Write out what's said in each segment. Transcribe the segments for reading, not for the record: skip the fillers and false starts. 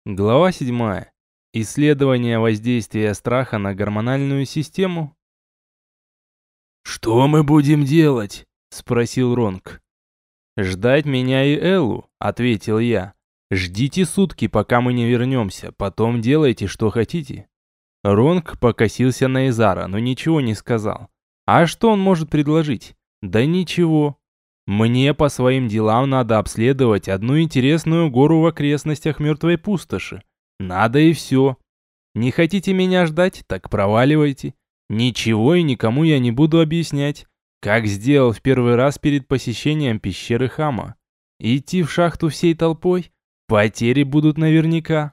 Глава 7. Исследование воздействия страха на гормональную систему. «Что мы будем делать?» – спросил Ронг. «Ждать меня и Эллу», – ответил я. «Ждите сутки, пока мы не вернемся, потом делайте, что хотите». Ронг покосился на Изара, но ничего не сказал. А что он может предложить? Да ничего. Мне по своим делам надо обследовать одну интересную гору в окрестностях мертвой пустоши. Надо и все. Не хотите меня ждать, так проваливайте. Ничего и никому я не буду объяснять, как сделал в первый раз перед посещением пещеры Хама. Идти в шахту всей толпой? Потери будут наверняка.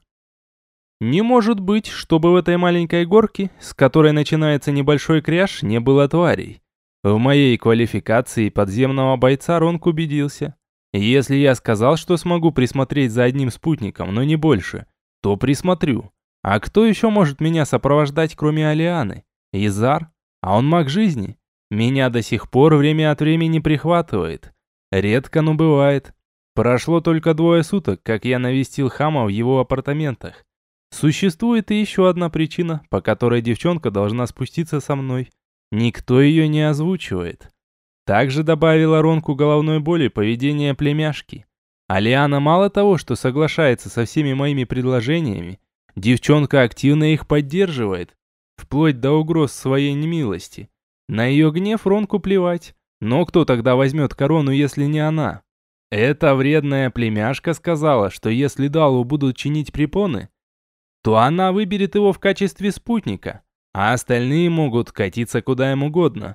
Не может быть, чтобы в этой маленькой горке, с которой начинается небольшой кряж, не было тварей. В моей квалификации подземного бойца Ронг убедился. Если я сказал, что смогу присмотреть за одним спутником, но не больше, то присмотрю. А кто еще может меня сопровождать, кроме Алианы? Изар? А он маг жизни. Меня до сих пор время от времени прихватывает. Редко, но бывает. Прошло только 2 суток, как я навестил Хама в его апартаментах. Существует и еще одна причина, по которой девчонка должна спуститься со мной. Никто ее не озвучивает. Также добавила Ронку головной боли поведение племяшки. Алиана мало того, что соглашается со всеми моими предложениями, девчонка активно их поддерживает, вплоть до угроз своей немилости. На ее гнев Ронку плевать, но кто тогда возьмет корону, если не она? Эта вредная племяшка сказала, что если Далу будут чинить препоны, то она выберет его в качестве спутника, а остальные могут катиться куда им угодно.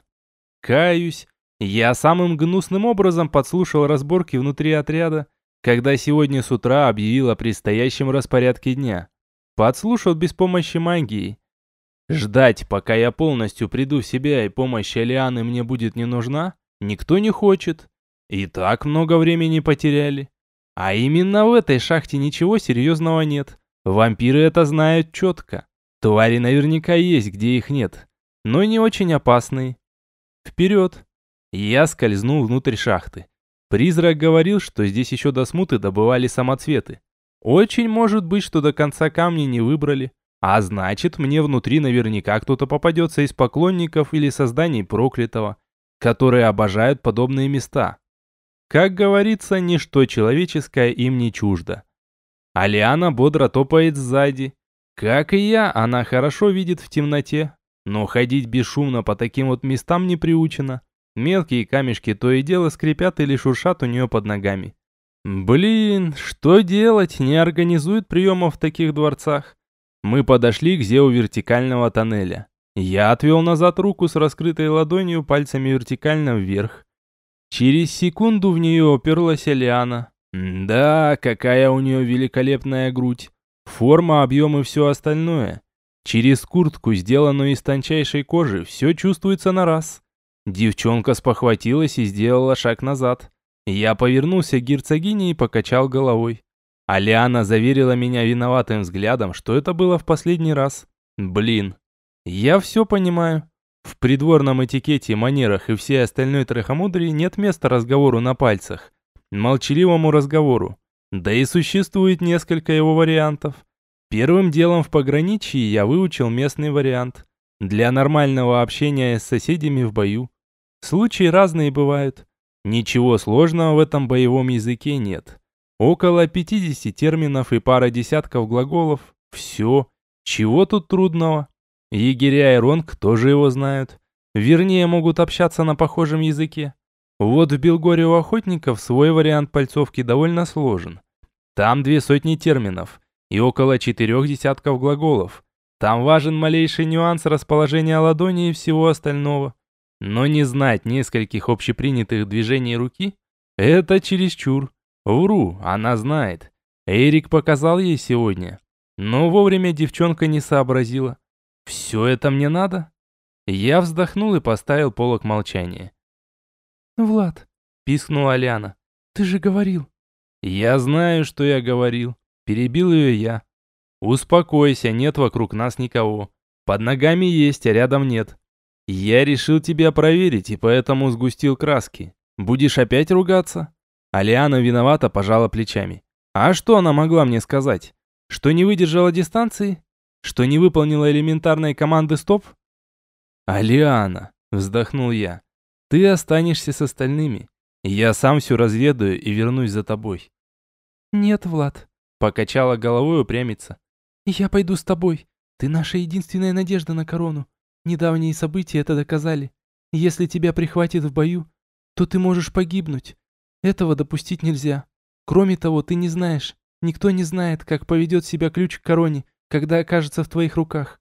Каюсь, я самым гнусным образом подслушал разборки внутри отряда, когда сегодня с утра объявил о предстоящем распорядке дня. Подслушал без помощи магии. Ждать, пока я полностью приду в себя и помощь Алианы мне будет не нужна, никто не хочет. И так много времени потеряли. А именно в этой шахте ничего серьезного нет. Вампиры это знают четко. Твари наверняка есть, где их нет. Но не очень опасные. Вперед. Я скользнул внутрь шахты. Призрак говорил, что здесь еще до смуты добывали самоцветы. Очень может быть, что до конца камни не выбрали. А значит, мне внутри наверняка кто-то попадется из поклонников или созданий проклятого, которые обожают подобные места. Как говорится, ничто человеческое им не чуждо. Алиана бодро топает сзади. Как и я, она хорошо видит в темноте, но ходить бесшумно по таким вот местам не приучена. Мелкие камешки то и дело скрипят или шуршат у нее под ногами. Блин, что делать, не организуют приемов в таких дворцах. Мы подошли к зеву вертикального тоннеля. Я отвел назад руку с раскрытой ладонью, пальцами вертикально вверх. Через секунду в нее уперлась Алиана. Да, какая у нее великолепная грудь. Форма, объем и все остальное. Через куртку, сделанную из тончайшей кожи, все чувствуется на раз. Девчонка спохватилась и сделала шаг назад. Я повернулся к герцогине и покачал головой. Алиана заверила меня виноватым взглядом, что это было в последний раз. Блин, я все понимаю. В придворном этикете, манерах и всей остальной трахомудрии нет места разговору на пальцах. Молчаливому разговору. Да и существует несколько его вариантов. Первым делом в пограничье я выучил местный вариант. Для нормального общения с соседями в бою. Случаи разные бывают. Ничего сложного в этом боевом языке нет. Около 50 терминов и пара десятков глаголов. Все. Чего тут трудного? Егеря и Ронг тоже его знают. Вернее, могут общаться на похожем языке. Вот в Белгоре у охотников свой вариант пальцовки довольно сложен. Там 200 терминов и около 4 десятков глаголов. Там важен малейший нюанс расположения ладони и всего остального. Но не знать нескольких общепринятых движений руки – это чересчур. Вру, она знает. Эрик показал ей сегодня. Но вовремя девчонка не сообразила. Все это мне надо? Я вздохнул и поставил полог молчания. «Влад», — пискнула Алиана, — «ты же говорил». «Я знаю, что я говорил», — перебил ее я. «Успокойся, нет вокруг нас никого. Под ногами есть, а рядом нет. Я решил тебя проверить и поэтому сгустил краски. Будешь опять ругаться?» Алиана виновата пожала плечами. «А что она могла мне сказать? Что не выдержала дистанции? Что не выполнила элементарной команды «стоп»? «Алиана», — вздохнул я, — «ты останешься с остальными. Я сам все разведаю и вернусь за тобой». «Нет, Влад», — покачала головой упрямица. «Я пойду с тобой. Ты наша единственная надежда на корону. Недавние события это доказали. Если тебя прихватит в бою, то ты можешь погибнуть. Этого допустить нельзя. Кроме того, ты не знаешь, никто не знает, как поведет себя ключ к короне, когда окажется в твоих руках».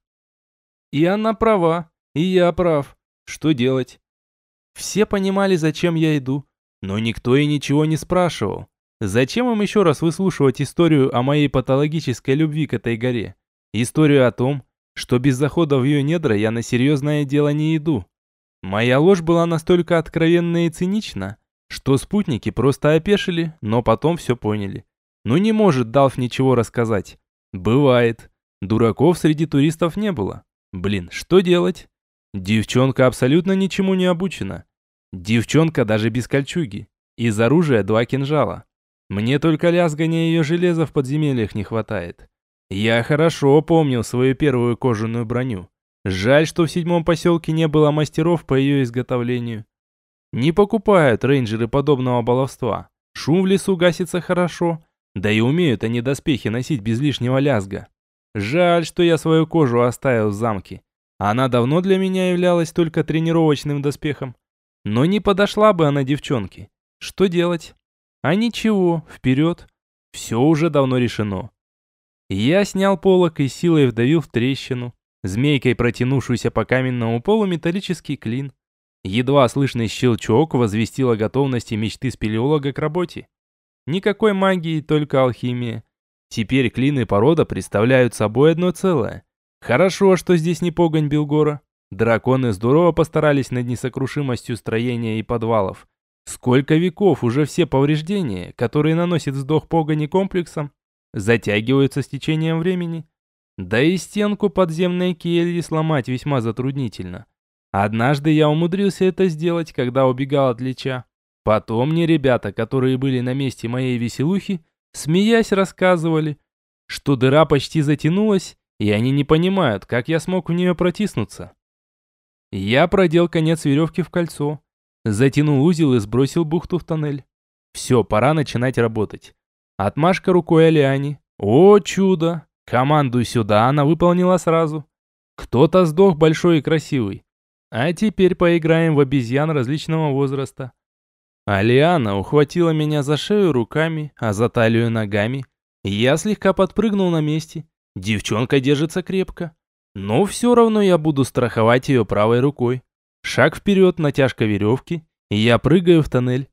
И она права, и я прав. Что делать? Все понимали, зачем я иду, но никто и ничего не спрашивал. Зачем им еще раз выслушивать историю о моей патологической любви к этой горе? Историю о том, что без захода в ее недра я на серьезное дело не иду. Моя ложь была настолько откровенна и цинична, что спутники просто опешили, но потом все поняли. Ну не может Далф ничего рассказать. Бывает. Дураков среди туристов не было. Блин, что делать? Девчонка абсолютно ничему не обучена. Девчонка даже без кольчуги. Из оружия 2 кинжала. Мне только лязгания ее железа в подземельях не хватает. Я хорошо помнил свою первую кожаную броню. Жаль, что в 7-м поселке не было мастеров по ее изготовлению. Не покупают рейнджеры подобного баловства. Шум в лесу гасится хорошо, да и умеют они доспехи носить без лишнего лязга. Жаль, что я свою кожу оставил в замке. Она давно для меня являлась только тренировочным доспехом. Но не подошла бы она девчонке. Что делать? А ничего, вперед. Все уже давно решено. Я снял полог и силой вдавил в трещину, змейкой протянувшуюся по каменному полу металлический клин. Едва слышный щелчок возвестил о готовности мечты спелеолога к работе. Никакой магии, только алхимия. Теперь клин и порода представляют собой одно целое. Хорошо, что здесь не погонь Белгора. Драконы здорово постарались над несокрушимостью строения и подвалов. Сколько веков уже все повреждения, которые наносит вздох погони комплексом, затягиваются с течением времени. Да и стенку подземной кельи сломать весьма затруднительно. Однажды я умудрился это сделать, когда убегал от Лича. Потом мне ребята, которые были на месте моей веселухи, смеясь рассказывали, что дыра почти затянулась, и они не понимают, как я смог в нее протиснуться. Я продел конец веревки в кольцо, затянул узел и сбросил бухту в тоннель. Все, пора начинать работать. Отмашка рукой Алиане. О, чудо! Команду сюда она выполнила сразу. Кто-то сдох большой и красивый. А теперь поиграем в обезьян различного возраста. Алиана ухватила меня за шею руками, а за талию ногами. Я слегка подпрыгнул на месте. Девчонка держится крепко. Но все равно я буду страховать ее правой рукой. Шаг вперед, натяжка веревки, и я прыгаю в тоннель.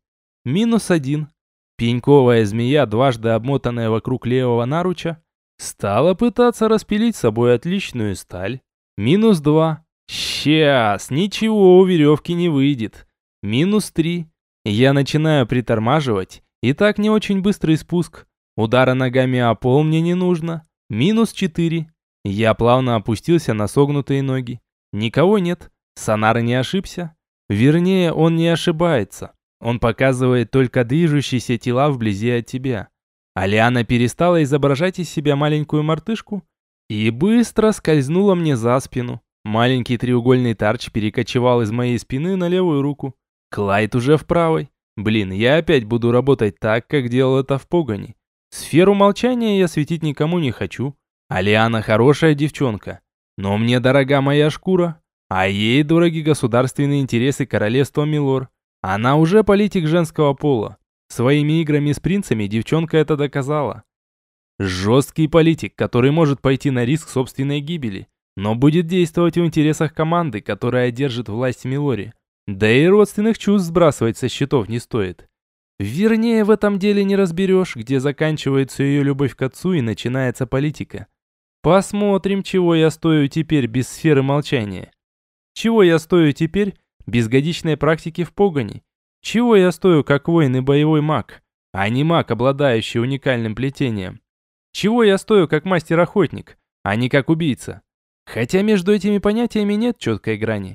-1. Пеньковая змея, дважды обмотанная вокруг левого наруча, стала пытаться распилить с собой отличную сталь. -2. Сейчас, ничего у веревки не выйдет. -3. Я начинаю притормаживать, и так не очень быстрый спуск. Удара ногами о пол мне не нужно. -4. Я плавно опустился на согнутые ноги. Никого нет. Сонар не ошибся. Вернее, он не ошибается. Он показывает только движущиеся тела вблизи от тебя. Алиана перестала изображать из себя маленькую мартышку и быстро скользнула мне за спину. Маленький треугольный тарч перекочевал из моей спины на левую руку. Клайд уже в правой. Блин, я опять буду работать так, как делал это в погони. Сферу молчания я светить никому не хочу. Алиана хорошая девчонка. Но мне дорога моя шкура. А ей дороги государственные интересы королевства Милор. Она уже политик женского пола. Своими играми с принцами девчонка это доказала. Жесткий политик, который может пойти на риск собственной гибели, но будет действовать в интересах команды, которая держит власть в Милоре. Да и родственных чувств сбрасывать со счетов не стоит. Вернее, в этом деле не разберешь, где заканчивается ее любовь к отцу и начинается политика. Посмотрим, чего я стою теперь без сферы молчания. Чего я стою теперь без годичной практики в погони? Чего я стою как воин и боевой маг, а не маг, обладающий уникальным плетением? Чего я стою как мастер-охотник, а не как убийца? Хотя между этими понятиями нет четкой грани.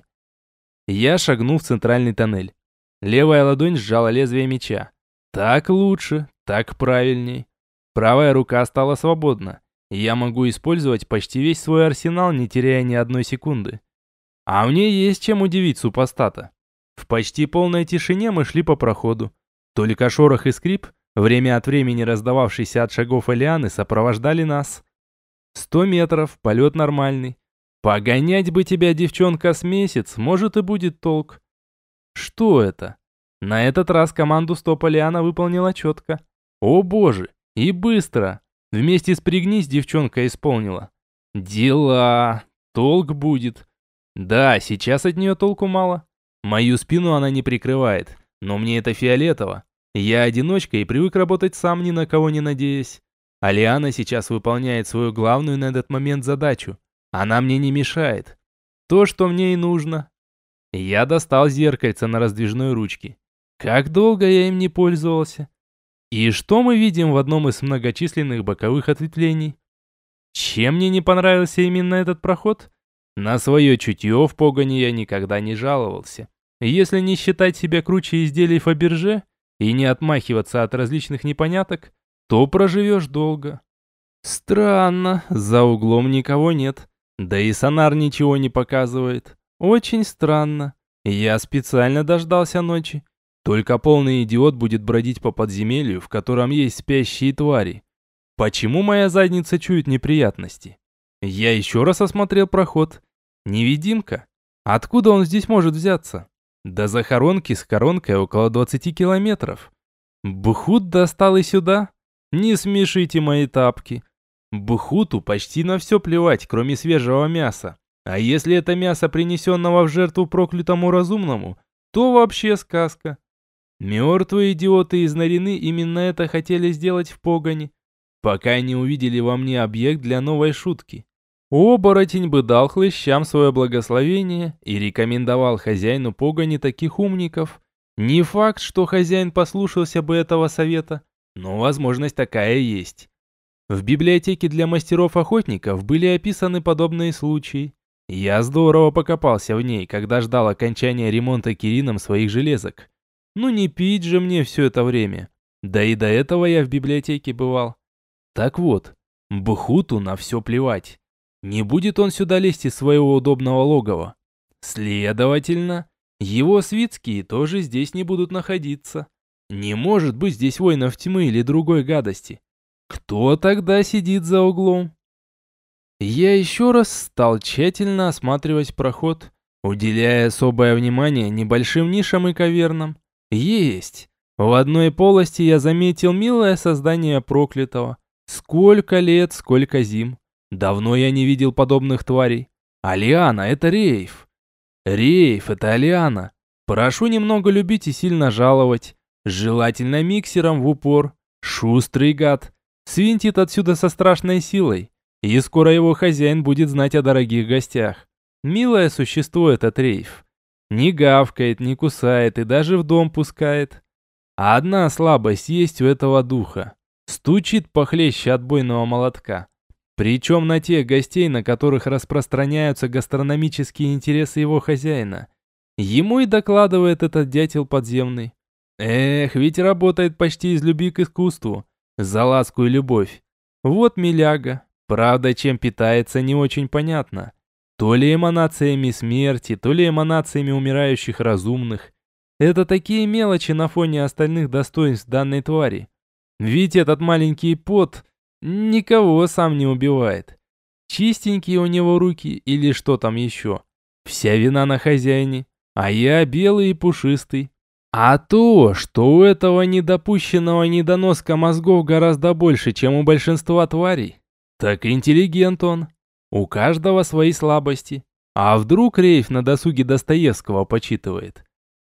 Я шагнул в центральный тоннель. Левая ладонь сжала лезвие меча. Так лучше, так правильней. Правая рука стала свободна. я могу использовать почти весь свой арсенал, не теряя ни одной секунды. А мне есть чем удивить супостата. В почти полной тишине мы шли по проходу. Только шорох и скрип, время от времени раздававшийся от шагов Элианы, сопровождали нас. 100 метров, полет нормальный. Погонять бы тебя, девчонка, с месяц, может и будет толк. Что это? На этот раз команду стоп Элиана выполнила четко. О боже, и быстро. Вместе с «пригнись» девчонка исполнила. Дела, толк будет. Да, сейчас от нее толку мало. Мою спину она не прикрывает, но мне это фиолетово. Я одиночка и привык работать сам, ни на кого не надеясь. Алиана сейчас выполняет свою главную на этот момент задачу. Она мне не мешает. То, что мне и нужно. Я достал зеркальце на раздвижной ручке. Как долго я им не пользовался. И что мы видим в одном из многочисленных боковых ответвлений? Чем мне не понравился именно этот проход? На свое чутье в погоне я никогда не жаловался. Если не считать себя круче изделий Фаберже и не отмахиваться от различных непоняток, то проживешь долго. Странно, за углом никого нет. Да и сонар ничего не показывает. Очень странно. Я специально дождался ночи. Только полный идиот будет бродить по подземелью, в котором есть спящие твари. Почему моя задница чует неприятности? Я еще раз осмотрел проход. Невидимка? Откуда он здесь может взяться? До захоронки с коронкой около 20 километров. Бхут достал и сюда? Не смешите мои тапки. Бхуту почти на все плевать, кроме свежего мяса. А если это мясо, принесенного в жертву проклятому разумному, то вообще сказка. Мертвые идиоты из Нарины именно это хотели сделать в погоне, пока не увидели во мне объект для новой шутки. Оборотень бы дал хлыщам свое благословение и рекомендовал хозяину погони таких умников. Не факт, что хозяин послушался бы этого совета, но возможность такая есть. В библиотеке для мастеров-охотников были описаны подобные случаи. Я здорово покопался в ней, когда ждал окончания ремонта Кирином своих железок. Ну не пить же мне все это время. Да и до этого я в библиотеке бывал. Так вот, Бхуту на все плевать. Не будет он сюда лезть из своего удобного логова. Следовательно, его свитские тоже здесь не будут находиться. Не может быть здесь воинов тьмы или другой гадости. Кто тогда сидит за углом? Я еще раз стал тщательно осматривать проход, уделяя особое внимание небольшим нишам и кавернам. Есть. В одной полости я заметил милое создание проклятого. Сколько лет, сколько зим. Давно я не видел подобных тварей. Алиана, это Рейф. Рейф, это Алиана. Прошу немного любить и сильно жаловать. Желательно миксером в упор. Шустрый гад. Свинтит отсюда со страшной силой. И скоро его хозяин будет знать о дорогих гостях. Милое существо этот Рейф. Не гавкает, не кусает и даже в дом пускает. А одна слабость есть у этого духа. Стучит похлеще отбойного молотка. Причем на тех гостей, на которых распространяются гастрономические интересы его хозяина. Ему и докладывает этот дятел подземный. Эх, ведь работает почти из любви к искусству. За ласку и любовь. Вот миляга. Правда, чем питается, не очень понятно. То ли эманациями смерти, то ли эманациями умирающих разумных. Это такие мелочи на фоне остальных достоинств данной твари. Ведь этот маленький пот никого сам не убивает. Чистенькие у него руки или что там еще. Вся вина на хозяине, а я белый и пушистый. А то, что у этого недопущенного недоноска мозгов гораздо больше, чем у большинства тварей, так интеллигент он. У каждого свои слабости. А вдруг Рейф на досуге Достоевского почитывает?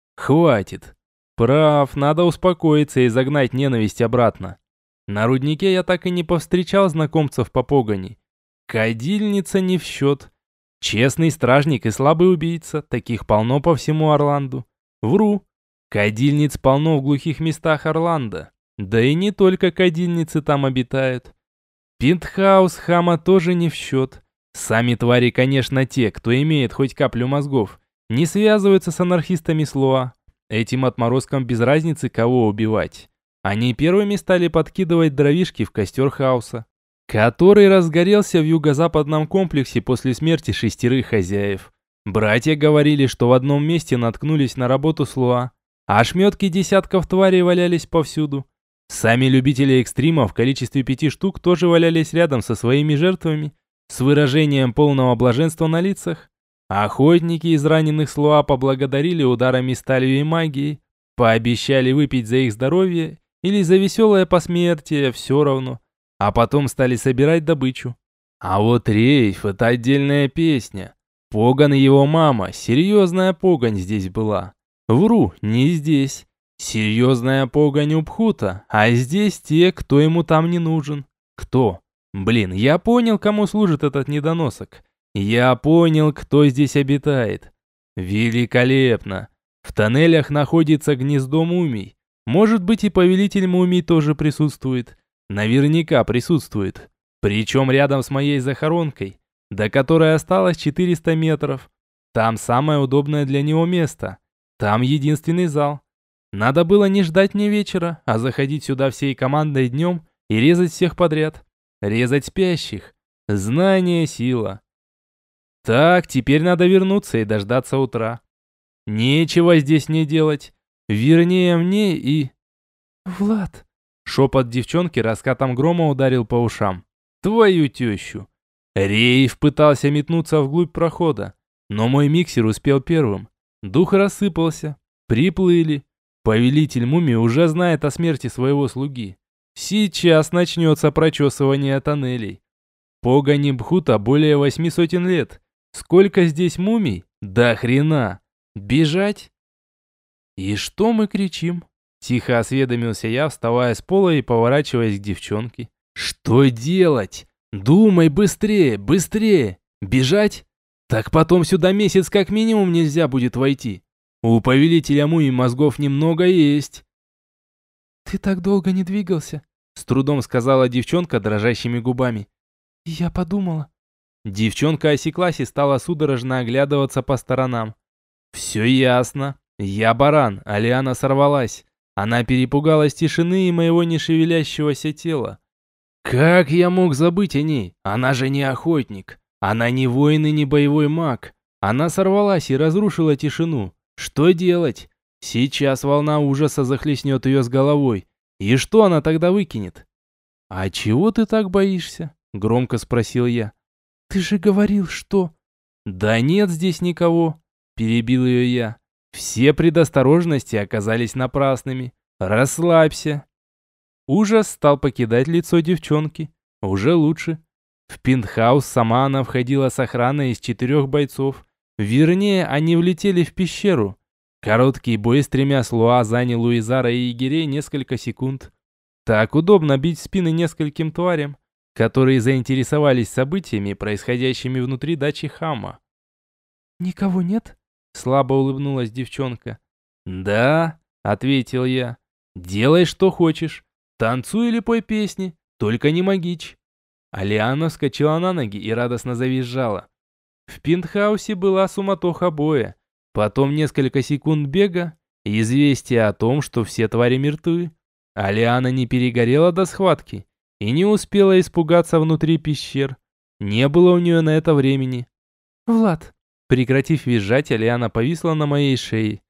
Хватит. Прав, надо успокоиться и загнать ненависть обратно. На руднике я так и не повстречал знакомцев по погони. Кадильница не в счет. Честный стражник и слабый убийца, таких полно по всему Орланду. Вру. Кадильниц полно в глухих местах Орландо. Да и не только кадильницы там обитают. Пентхаус хама тоже не в счет. Сами твари, конечно, те, кто имеет хоть каплю мозгов, не связываются с анархистами Слоа. Этим отморозкам без разницы, кого убивать. Они первыми стали подкидывать дровишки в костер хаоса. который разгорелся в юго-западном комплексе после смерти 6 хозяев. Братья говорили, что в одном месте наткнулись на работу Слуа, а ошметки десятков тварей валялись повсюду. Сами любители экстрима в количестве 5 штук тоже валялись рядом со своими жертвами, с выражением полного блаженства на лицах. Охотники из раненых Слуа поблагодарили ударами сталью и магией, пообещали выпить за их здоровье или за веселое посмертие, все равно, а потом стали собирать добычу. А вот рейф — это отдельная песня. Поган и его мама, серьезная погонь здесь была. Вру, не здесь. Серьезная погонь у Пхута, а здесь те, кто ему там не нужен. Кто? Блин, я понял, кому служит этот недоносок. Я понял, кто здесь обитает. Великолепно. В тоннелях находится гнездо мумий. Может быть, и повелитель мумий тоже присутствует. Наверняка присутствует. Причем рядом с моей захоронкой, до которой осталось 400 метров. Там самое удобное для него место. Там единственный зал. Надо было не ждать мне вечера, а заходить сюда всей командой днем и резать всех подряд. Резать спящих. Знание — сила. Так, теперь надо вернуться и дождаться утра. Нечего здесь не делать. Вернее, мне и... «Влад!» Шепот девчонки раскатом грома ударил по ушам. Твою тещу. Рейв пытался метнуться вглубь прохода, но мой миксер успел первым. Дух рассыпался. Приплыли. Повелитель мумий уже знает о смерти своего слуги. Сейчас начнется прочесывание тоннелей. Погони Бхута более 800 лет. Сколько здесь мумий? Да хрена. Бежать? И что мы кричим? Тихо осведомился я, вставая с пола и поворачиваясь к девчонке. Что делать? Думай быстрее, быстрее. Бежать? Так потом сюда месяц как минимум нельзя будет войти. У повелителя мумий мозгов немного есть. «Ты так долго не двигался», — с трудом сказала девчонка дрожащими губами. «Я подумала». Девчонка осеклась и стала судорожно оглядываться по сторонам. «Все ясно. Я баран, а Лиана сорвалась. Она перепугалась тишины и моего нешевелящегося тела. Как я мог забыть о ней? Она же не охотник. Она не воин и не боевой маг. Она сорвалась и разрушила тишину. Что делать? Сейчас волна ужаса захлестнет ее с головой. И что она тогда выкинет?» «А чего ты так боишься?» — громко спросил я. «Ты же говорил, что...» «Да нет здесь никого», — перебил ее я. «Все предосторожности оказались напрасными. Расслабься». Ужас стал покидать лицо девчонки. Уже лучше. В пентхаус сама она входила с охраной из 4 бойцов. Вернее, они влетели в пещеру. Короткий бой с 3 слуа занял у Изара и егерей несколько секунд. Так удобно бить в спины нескольким тварям, которые заинтересовались событиями, происходящими внутри дачи Хама. «Никого нет?» — слабо улыбнулась девчонка. «Да», — ответил я. «Делай, что хочешь. Танцуй или пой песни, только не магичь». Алиана вскочила на ноги и радостно завизжала. В пентхаусе была суматоха боя, потом несколько секунд бега и известие о том, что все твари мертвы. Алиана не перегорела до схватки и не успела испугаться внутри пещер. Не было у нее на это времени. «Влад!» Прекратив визжать, Алиана повисла на моей шее.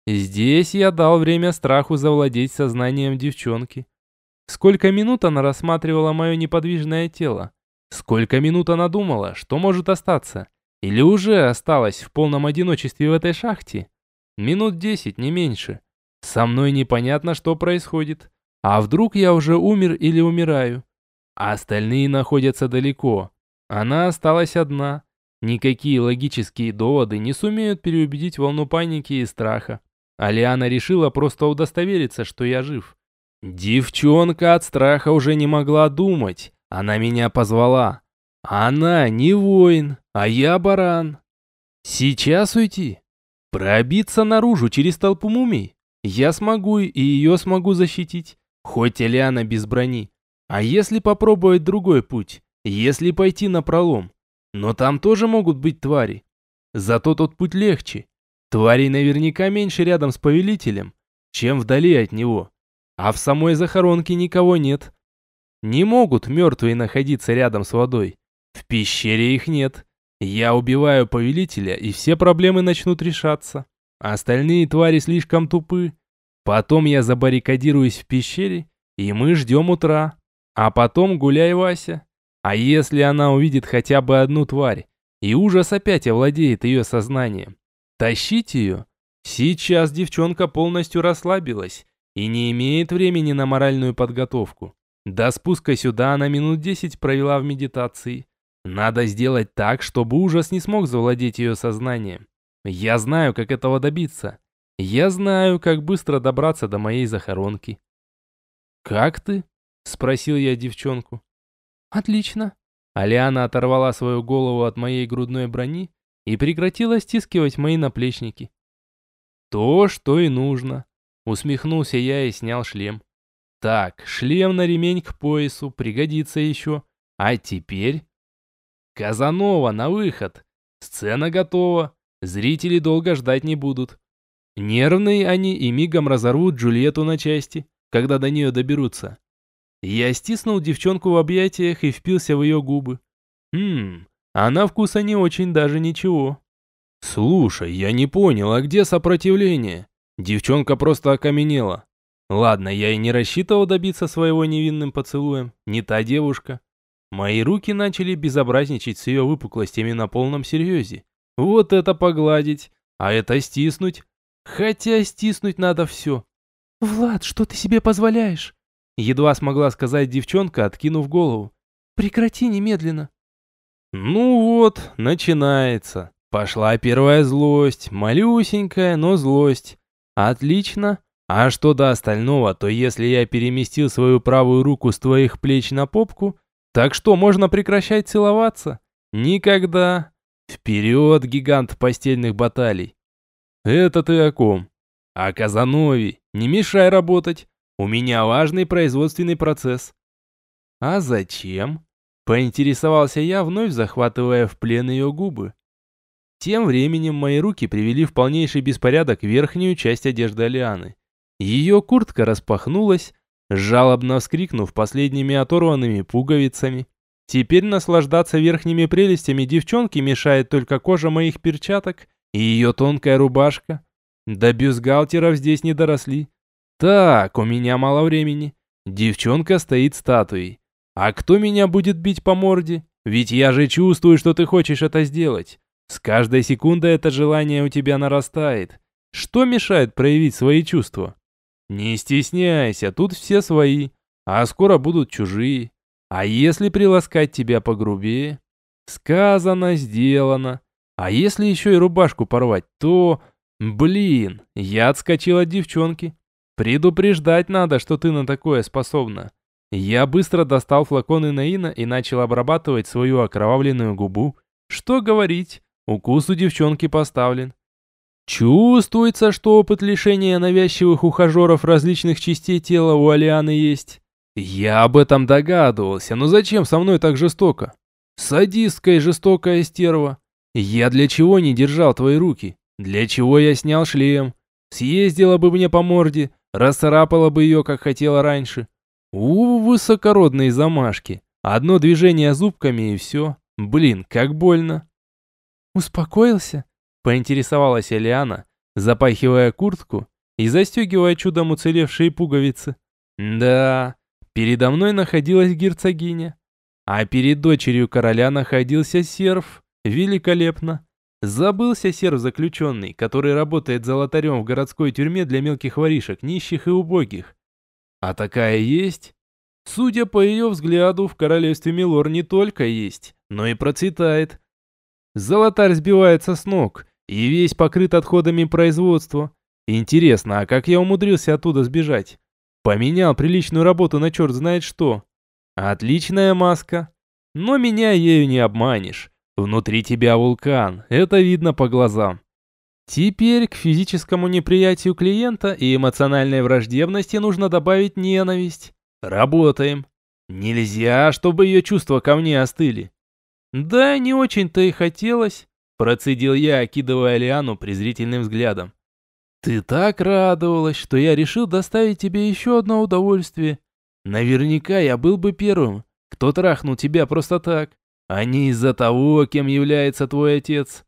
Здесь я дал время страху завладеть сознанием девчонки. Сколько минут она рассматривала мое неподвижное тело? Сколько минут она думала, что может остаться? Или уже осталась в полном одиночестве в этой шахте? Минут 10, не меньше. Со мной непонятно, что происходит. А вдруг я уже умер или умираю? А остальные находятся далеко. Она осталась одна. Никакие логические доводы не сумеют переубедить волну паники и страха. Алиана решила просто удостовериться, что я жив. Девчонка от страха уже не могла думать. Она меня позвала. Она не воин, а я баран. Сейчас уйти? Пробиться наружу через толпу мумий? Я смогу и ее смогу защитить. Хоть Алиана без брони. А если попробовать другой путь? Если пойти напролом? Но там тоже могут быть твари. Зато тот путь легче. Тварей наверняка меньше рядом с повелителем, чем вдали от него. А в самой захоронке никого нет. Не могут мертвые находиться рядом с водой. В пещере их нет. Я убиваю повелителя, и все проблемы начнут решаться. Остальные твари слишком тупы. Потом я забаррикадируюсь в пещере, и мы ждем утра. А потом гуляй, Вася. А если она увидит хотя бы одну тварь, и ужас опять овладеет ее сознанием? Тащить ее? Сейчас девчонка полностью расслабилась и не имеет времени на моральную подготовку. До спуска сюда она минут 10 провела в медитации. Надо сделать так, чтобы ужас не смог завладеть ее сознанием. Я знаю, как этого добиться. Я знаю, как быстро добраться до моей захоронки. «Как ты?» – спросил я девчонку. «Отлично». Алиана оторвала свою голову от моей грудной брони и прекратила стискивать мои наплечники. «То, что и нужно», – усмехнулся я и снял шлем. «Так, шлем на ремень к поясу, пригодится еще. А теперь...» «Казанова, на выход! Сцена готова, зрители долго ждать не будут. Нервные они и мигом разорвут Джульетту на части, когда до нее доберутся». Я стиснул девчонку в объятиях и впился в ее губы. А на вкуса не очень даже ничего. «Слушай, я не понял, а где сопротивление?» Девчонка просто окаменела. Ладно, я и не рассчитывал добиться своего невинным поцелуем, не та девушка. Мои руки начали безобразничать с ее выпуклостями на полном серьезе. Вот это погладить, а это стиснуть. Хотя стиснуть надо все. «Влад, что ты себе позволяешь?» Едва смогла сказать девчонка, откинув голову. «Прекрати немедленно». Ну вот, начинается. Пошла первая злость, малюсенькая, но злость. Отлично. А что до остального, то если я переместил свою правую руку с твоих плеч на попку, так что, можно прекращать целоваться? Никогда. Вперед, гигант постельных баталий. Это ты о ком? О Казанове. Не мешай работать. У меня важный производственный процесс. А зачем? Поинтересовался я, вновь захватывая в плен ее губы. Тем временем мои руки привели в полнейший беспорядок верхнюю часть одежды Алианы. Ее куртка распахнулась, жалобно вскрикнув последними оторванными пуговицами. Теперь наслаждаться верхними прелестями девчонки мешает только кожа моих перчаток и ее тонкая рубашка. До бюстгальтеров здесь не доросли. Так, у меня мало времени. Девчонка стоит статуей. А кто меня будет бить по морде? Ведь я же чувствую, что ты хочешь это сделать. С каждой секундой это желание у тебя нарастает. Что мешает проявить свои чувства? Не стесняйся, тут все свои, а скоро будут чужие. А если приласкать тебя погрубее? Сказано, сделано. А если еще и рубашку порвать, то... Блин, я отскочил от девчонки. Предупреждать надо, что ты на такое способна. Я быстро достал флакон Инаина и начал обрабатывать свою окровавленную губу. Что говорить, укус у девчонки поставлен. Чувствуется, что опыт лишения навязчивых ухажеров различных частей тела у Алианы есть. Я об этом догадывался, но зачем со мной так жестоко? Садистская и жестокая стерва. Я для чего не держал твои руки? Для чего я снял шлем? Съездила бы мне по морде, расцарапала бы ее, как хотела раньше. Высокородные замашки. Одно движение зубками и все. Блин, как больно. «Успокоился?» — поинтересовалась Алиана, запахивая куртку и застегивая чудом уцелевшие пуговицы. Да, передо мной находилась герцогиня, а перед дочерью короля находился серф. Великолепно. Забылся серф заключенный, который работает золотарем в городской тюрьме для мелких воришек, нищих и убогих. А такая есть? Судя по ее взгляду, в королевстве Милор не только есть, но и процветает. Золотарь сбивается с ног и весь покрыт отходами производства. Интересно, а как я умудрился оттуда сбежать? Поменял приличную работу на черт знает что. Отличная маска. Но меня ею не обманешь. Внутри тебя вулкан, это видно по глазам. Теперь к физическому неприятию клиента и эмоциональной враждебности нужно добавить ненависть. Работаем. Нельзя, чтобы ее чувства ко мне остыли. Да, не очень-то и хотелось, процедил я, окидывая Лиану презрительным взглядом. Ты так радовалась, что я решил доставить тебе еще одно удовольствие. Наверняка я был бы первым, кто трахнул тебя просто так, а не из-за того, кем является твой отец.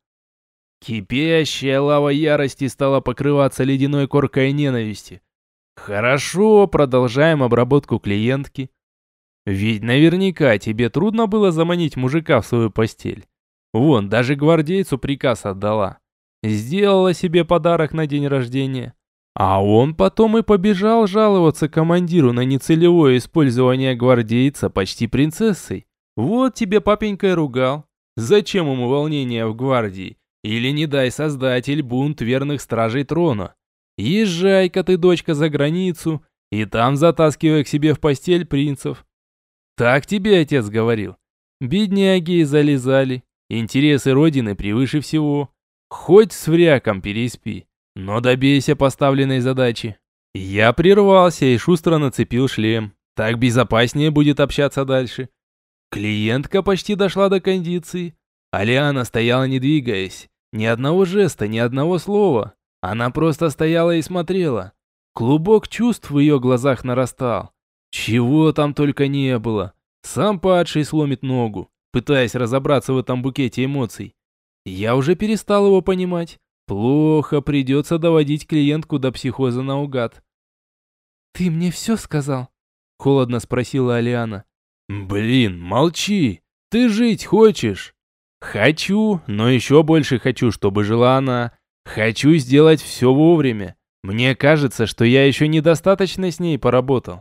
Кипящая лава ярости стала покрываться ледяной коркой ненависти. Хорошо, продолжаем обработку клиентки. Ведь наверняка тебе трудно было заманить мужика в свою постель. Вон, даже гвардейцу приказ отдала. Сделала себе подарок на день рождения. А он потом и побежал жаловаться командиру на нецелевое использование гвардейца почти принцессой. Вот тебе папенька и ругал. Зачем ему волнение в гвардии? Или не дай создатель бунт верных стражей трона? Езжай-ка ты, дочка, за границу, и там затаскивай к себе в постель принцев. Так тебе отец говорил. Бедняги и залезали. Интересы родины превыше всего. Хоть с вряком переспи, но добейся поставленной задачи. Я прервался и шустро нацепил шлем. Так безопаснее будет общаться дальше. Клиентка почти дошла до кондиции. Алиана стояла не двигаясь. Ни одного жеста, ни одного слова. Она просто стояла и смотрела. Клубок чувств в ее глазах нарастал. Чего там только не было. Сам падший сломит ногу, пытаясь разобраться в этом букете эмоций. Я уже перестал его понимать. Плохо, придется доводить клиентку до психоза наугад. «Ты мне все сказал?» — холодно спросила Алиана. «Блин, молчи! Ты жить хочешь?» «Хочу, но еще больше хочу, чтобы жила она. Хочу сделать все вовремя. Мне кажется, что я еще недостаточно с ней поработал».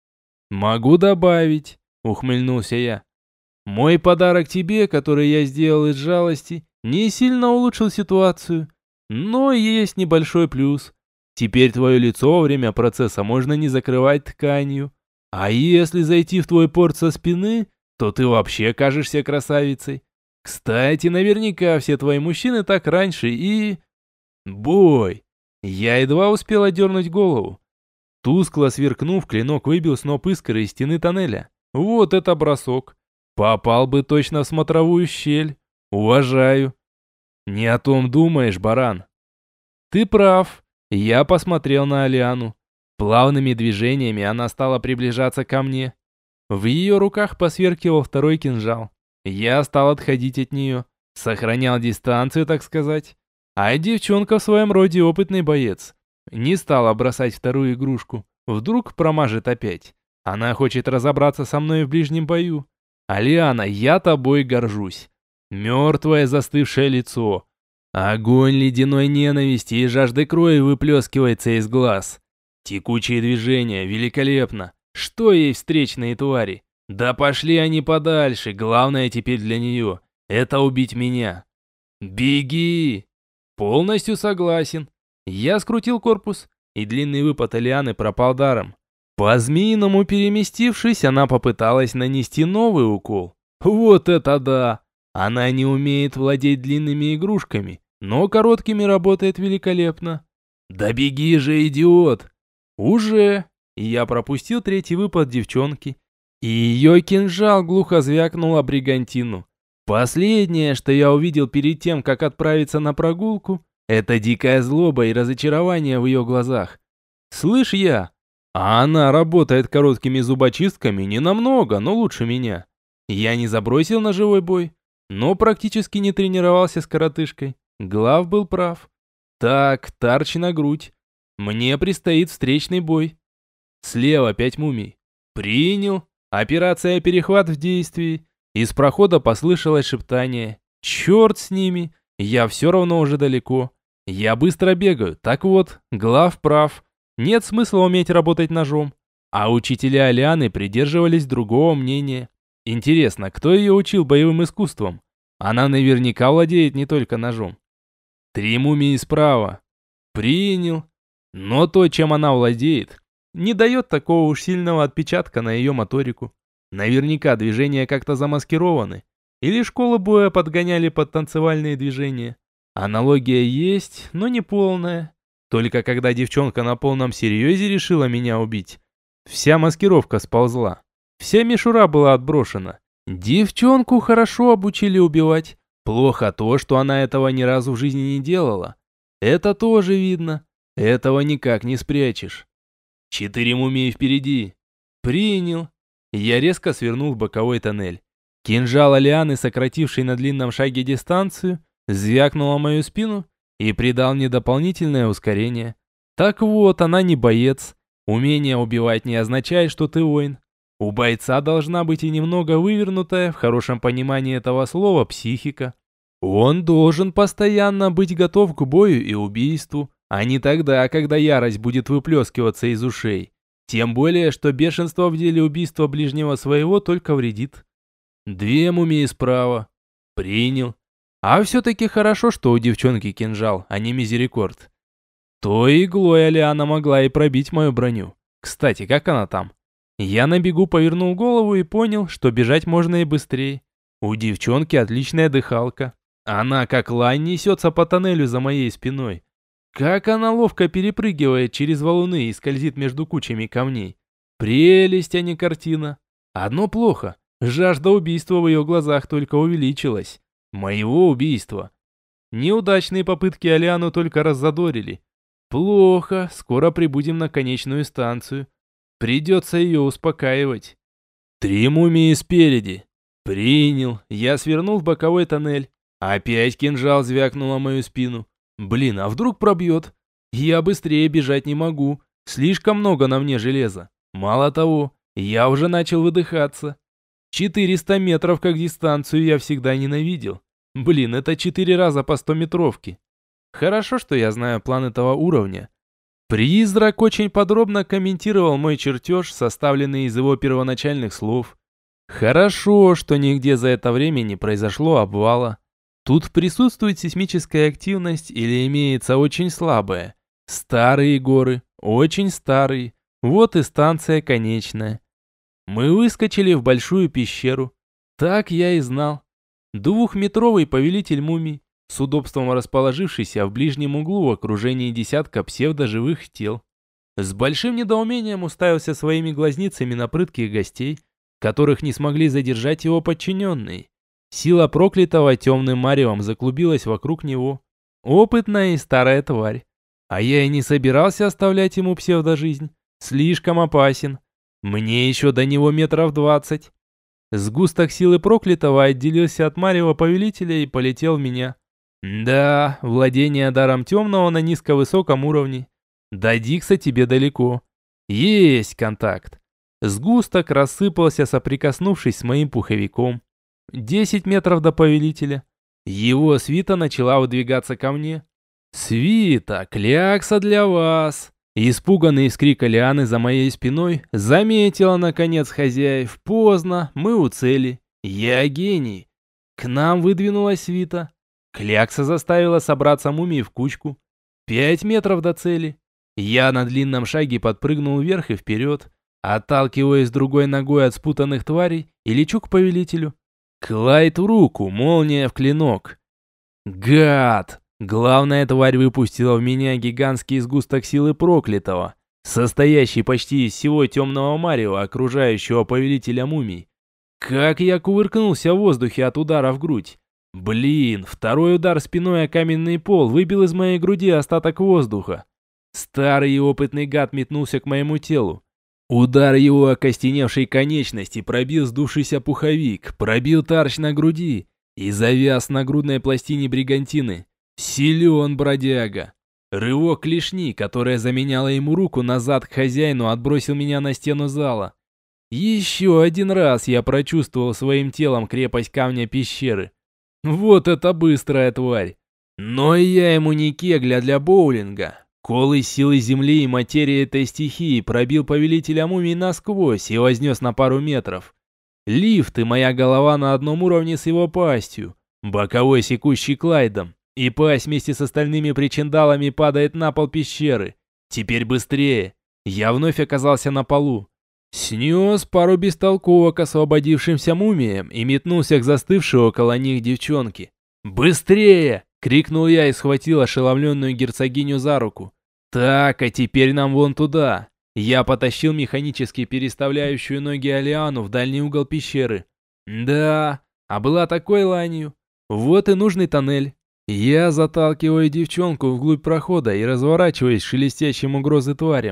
«Могу добавить», — ухмыльнулся я. «Мой подарок тебе, который я сделал из жалости, не сильно улучшил ситуацию, но есть небольшой плюс. Теперь твое лицо во время процесса можно не закрывать тканью. А если зайти в твой порт со спины, то ты вообще кажешься красавицей. Кстати, наверняка все твои мужчины так раньше и... Бой! Я едва успел отдернуть голову. Тускло сверкнув, клинок выбил сноп искр из стены тоннеля. Вот это бросок. Попал бы точно в смотровую щель. Уважаю. Не о том думаешь, баран. Ты прав. Я посмотрел на Алиану. Плавными движениями она стала приближаться ко мне. В ее руках посверкивал второй кинжал. Я стал отходить от нее. Сохранял дистанцию, так сказать. А девчонка в своем роде опытный боец. Не стала бросать вторую игрушку. Вдруг промажет опять. Она хочет разобраться со мной в ближнем бою. Алиана, я тобой горжусь. Мертвое застывшее лицо. Огонь ледяной ненависти и жажды крови выплескивается из глаз. Текучие движения, великолепно. Что ей встречные твари? Да пошли они подальше, главное теперь для нее — это убить меня. Беги! Полностью согласен. Я скрутил корпус, и длинный выпад Алианы пропал даром. По-змеиному переместившись, она попыталась нанести новый укол. Вот это да! Она не умеет владеть длинными игрушками, но короткими работает великолепно. Да беги же, идиот! Уже! Я пропустил третий выпад девчонки, и ее кинжал глухо звякнул о бригантину. Последнее, что я увидел перед тем, как отправиться на прогулку, это дикая злоба и разочарование в ее глазах. Слышь, а она работает короткими зубочистками не намного, но лучше меня. Я не забросил на живой бой, но практически не тренировался с коротышкой. Глав был прав. Так, тарч на грудь. Мне предстоит встречный бой. Слева 5 мумий. Принял. Операция «Перехват» в действии. Из прохода послышалось шептание. Черт с ними. Я все равно уже далеко. Я быстро бегаю. Так вот, Глав прав. Нет смысла уметь работать ножом. А учителя Алианы придерживались другого мнения. Интересно, кто ее учил боевым искусствам? Она наверняка владеет не только ножом. 3 мумии справа. Принял. Но то, чем она владеет, не дает такого уж сильного отпечатка на ее моторику. Наверняка движения как-то замаскированы. Или школу боя подгоняли под танцевальные движения. Аналогия есть, но не полная. Только когда девчонка на полном серьезе решила меня убить, вся маскировка сползла. Вся мишура была отброшена. Девчонку хорошо обучили убивать. Плохо то, что она этого ни разу в жизни не делала. Это тоже видно. Этого никак не спрячешь. 4 мумии впереди. Принял. Я резко свернул в боковой тоннель. Кинжал Алианы, сокративший на длинном шаге дистанцию, звякнул о мою спину и придал мне дополнительное ускорение. Так вот, она не боец. Умение убивать не означает, что ты воин. У бойца должна быть и немного вывернутая, в хорошем понимании этого слова, психика. Он должен постоянно быть готов к бою и убийству, а не тогда, когда ярость будет выплескиваться из ушей. Тем более, что бешенство в деле убийства ближнего своего только вредит. 2 мумии справа. Принял. А все-таки хорошо, что у девчонки кинжал, а не мизерикорд. Той иглой Алиана могла и пробить мою броню. Кстати, как она там? Я на бегу повернул голову и понял, что бежать можно и быстрее. У девчонки отличная дыхалка. Она как лань несется по тоннелю за моей спиной. Как она ловко перепрыгивает через валуны и скользит между кучами камней. Прелесть, а не картина. Одно плохо. Жажда убийства в ее глазах только увеличилась. Моего убийства. Неудачные попытки Алиану только раззадорили. Плохо, скоро прибудем на конечную станцию. Придется ее успокаивать. 3 мумии спереди. Принял. Я свернул в боковой тоннель. Опять кинжал звякнул о мою спину. Блин, а вдруг пробьет? Я быстрее бежать не могу. Слишком много на мне железа. Мало того, я уже начал выдыхаться. 400 метров как дистанцию я всегда ненавидел. Блин, это 4 раза по 100-метровке. Хорошо, что я знаю план этого уровня. Призрак очень подробно комментировал мой чертеж, составленный из его первоначальных слов. Хорошо, что нигде за это время не произошло обвала. Тут присутствует сейсмическая активность или имеется очень слабая. Старые горы, очень старые. Вот и станция конечная. Мы выскочили в большую пещеру. Так я и знал. 2-метровый повелитель мумий, с удобством расположившийся в ближнем углу в окружении десятка псевдоживых тел. С большим недоумением уставился своими глазницами на прытких гостей, которых не смогли задержать его подчиненные. Сила проклятого темным маревом заклубилась вокруг него. Опытная и старая тварь. А я и не собирался оставлять ему псевдожизнь. Слишком опасен. Мне еще до него 20 метров. Сгусток силы проклятого отделился от марева повелителя и полетел в меня. Да, владение даром темного на низко-высоком уровне. До Дикса тебе далеко. Есть контакт. Сгусток рассыпался, соприкоснувшись с моим пуховиком. 10 метров до повелителя. Его свита начала выдвигаться ко мне. Свита, клякса для вас. Испуганный вскрик Алианы за моей спиной заметила, наконец, хозяев. Поздно, мы у цели. Я гений. К нам выдвинулась свита. Клякса заставила собраться мумии в кучку. 5 метров до цели. Я на длинном шаге подпрыгнул вверх и вперед, отталкиваясь другой ногой от спутанных тварей и лечу к повелителю. Клайд в руку, молния в клинок. Гад! Главная тварь выпустила в меня гигантский сгусток силы проклятого, состоящий почти из всего темного марева, окружающего повелителя мумий. Как я кувыркнулся в воздухе от удара в грудь. Блин, второй удар спиной о каменный пол выбил из моей груди остаток воздуха. Старый и опытный гад метнулся к моему телу. Удар его окостеневшей конечности пробил сдувшийся пуховик, пробил тарч на груди и завяз на грудной пластине бригантины. Силен бродяга. Рывок клешни, которая заменяла ему руку назад к хозяину, отбросил меня на стену зала. Еще один раз я прочувствовал своим телом крепость камня пещеры. Вот это быстрая тварь. Но и я ему не кегля для боулинга. Колы силы земли и материи этой стихии пробил повелителя мумий насквозь и вознес на пару метров. Лифт и моя голова на одном уровне с его пастью, боковой секущий Клайдом. И пасть вместе с остальными причиндалами падает на пол пещеры. Теперь быстрее. Я вновь оказался на полу. Снес пару бестолковок освободившимся мумиям и метнулся к застывшей около них девчонке. «Быстрее!» — крикнул я и схватил ошеломленную герцогиню за руку. «Так, а теперь нам вон туда». Я потащил механически переставляющую ноги Алиану в дальний угол пещеры. Да, а была такой ланью. Вот и нужный тоннель. Я заталкиваю девчонку вглубь прохода и разворачиваюсь шелестящим угрозы тварям.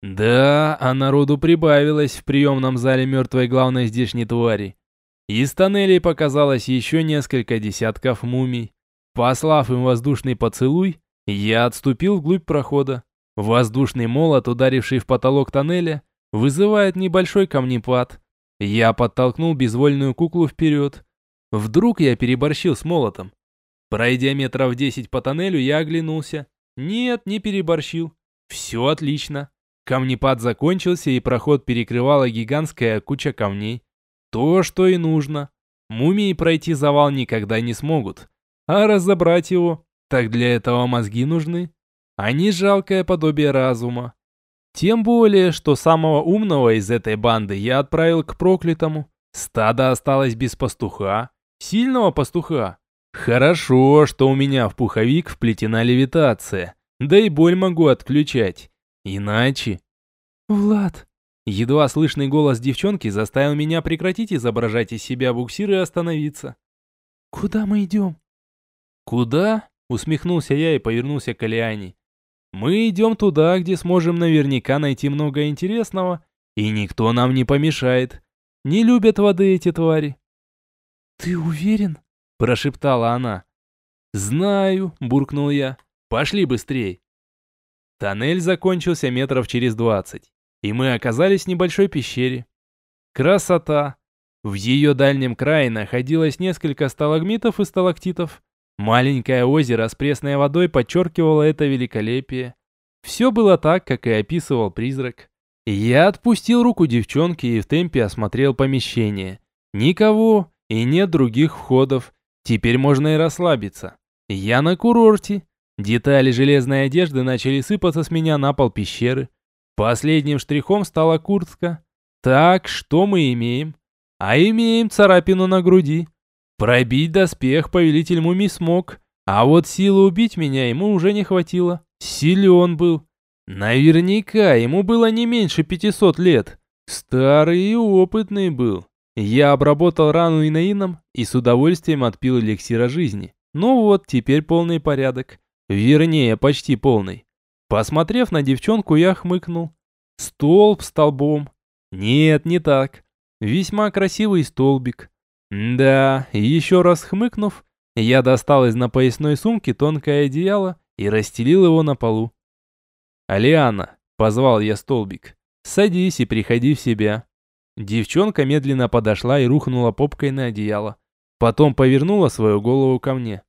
Да, а народу прибавилось в приемном зале мертвой главной здешней твари. Из тоннелей показалось еще несколько десятков мумий. Послав им воздушный поцелуй, я отступил вглубь прохода. Воздушный молот, ударивший в потолок тоннеля, вызывает небольшой камнепад. Я подтолкнул безвольную куклу вперед. Вдруг я переборщил с молотом. Пройдя метров 10 по тоннелю, я оглянулся. Нет, не переборщил. Все отлично. Камнепад закончился, и проход перекрывала гигантская куча камней. То, что и нужно. Мумии пройти завал никогда не смогут. А разобрать его, так для этого мозги нужны. Они жалкое подобие разума. Тем более, что самого умного из этой банды я отправил к проклятому. Стадо осталось без пастуха. Сильного пастуха. Хорошо, что у меня в пуховик вплетена левитация. Да и боль могу отключать. Иначе... «Влад!» Едва слышный голос девчонки заставил меня прекратить изображать из себя буксир и остановиться. «Куда мы идем?» «Куда?» — усмехнулся я и повернулся к Алиане. «Мы идем туда, где сможем наверняка найти много интересного, и никто нам не помешает. Не любят воды эти твари». «Ты уверен?» — прошептала она. «Знаю», — буркнул я. «Пошли быстрей». Тоннель закончился метров через 20, и мы оказались в небольшой пещере. Красота! В ее дальнем крае находилось несколько сталагмитов и сталактитов. Маленькое озеро с пресной водой подчеркивало это великолепие. Все было так, как и описывал призрак. Я отпустил руку девчонки и в темпе осмотрел помещение. Никого и нет других входов. Теперь можно и расслабиться. Я на курорте. Детали железной одежды начали сыпаться с меня на пол пещеры. Последним штрихом стала куртка. Так, что мы имеем? А имеем царапину на груди. Пробить доспех повелитель мумий смог, а вот силы убить меня ему уже не хватило. Силен был. Наверняка ему было не меньше 500 лет. Старый и опытный был. Я обработал рану инаином и с удовольствием отпил эликсира жизни. Ну вот, теперь полный порядок. Вернее, почти полный. Посмотрев на девчонку, я хмыкнул. Столб столбом. Нет, не так. Весьма красивый столбик. Да, еще раз хмыкнув, я достал из напоясной сумки тонкое одеяло и расстелил его на полу. «Алиана», — позвал я столбик, — «садись и приходи в себя». Девчонка медленно подошла и рухнула попкой на одеяло. Потом повернула свою голову ко мне.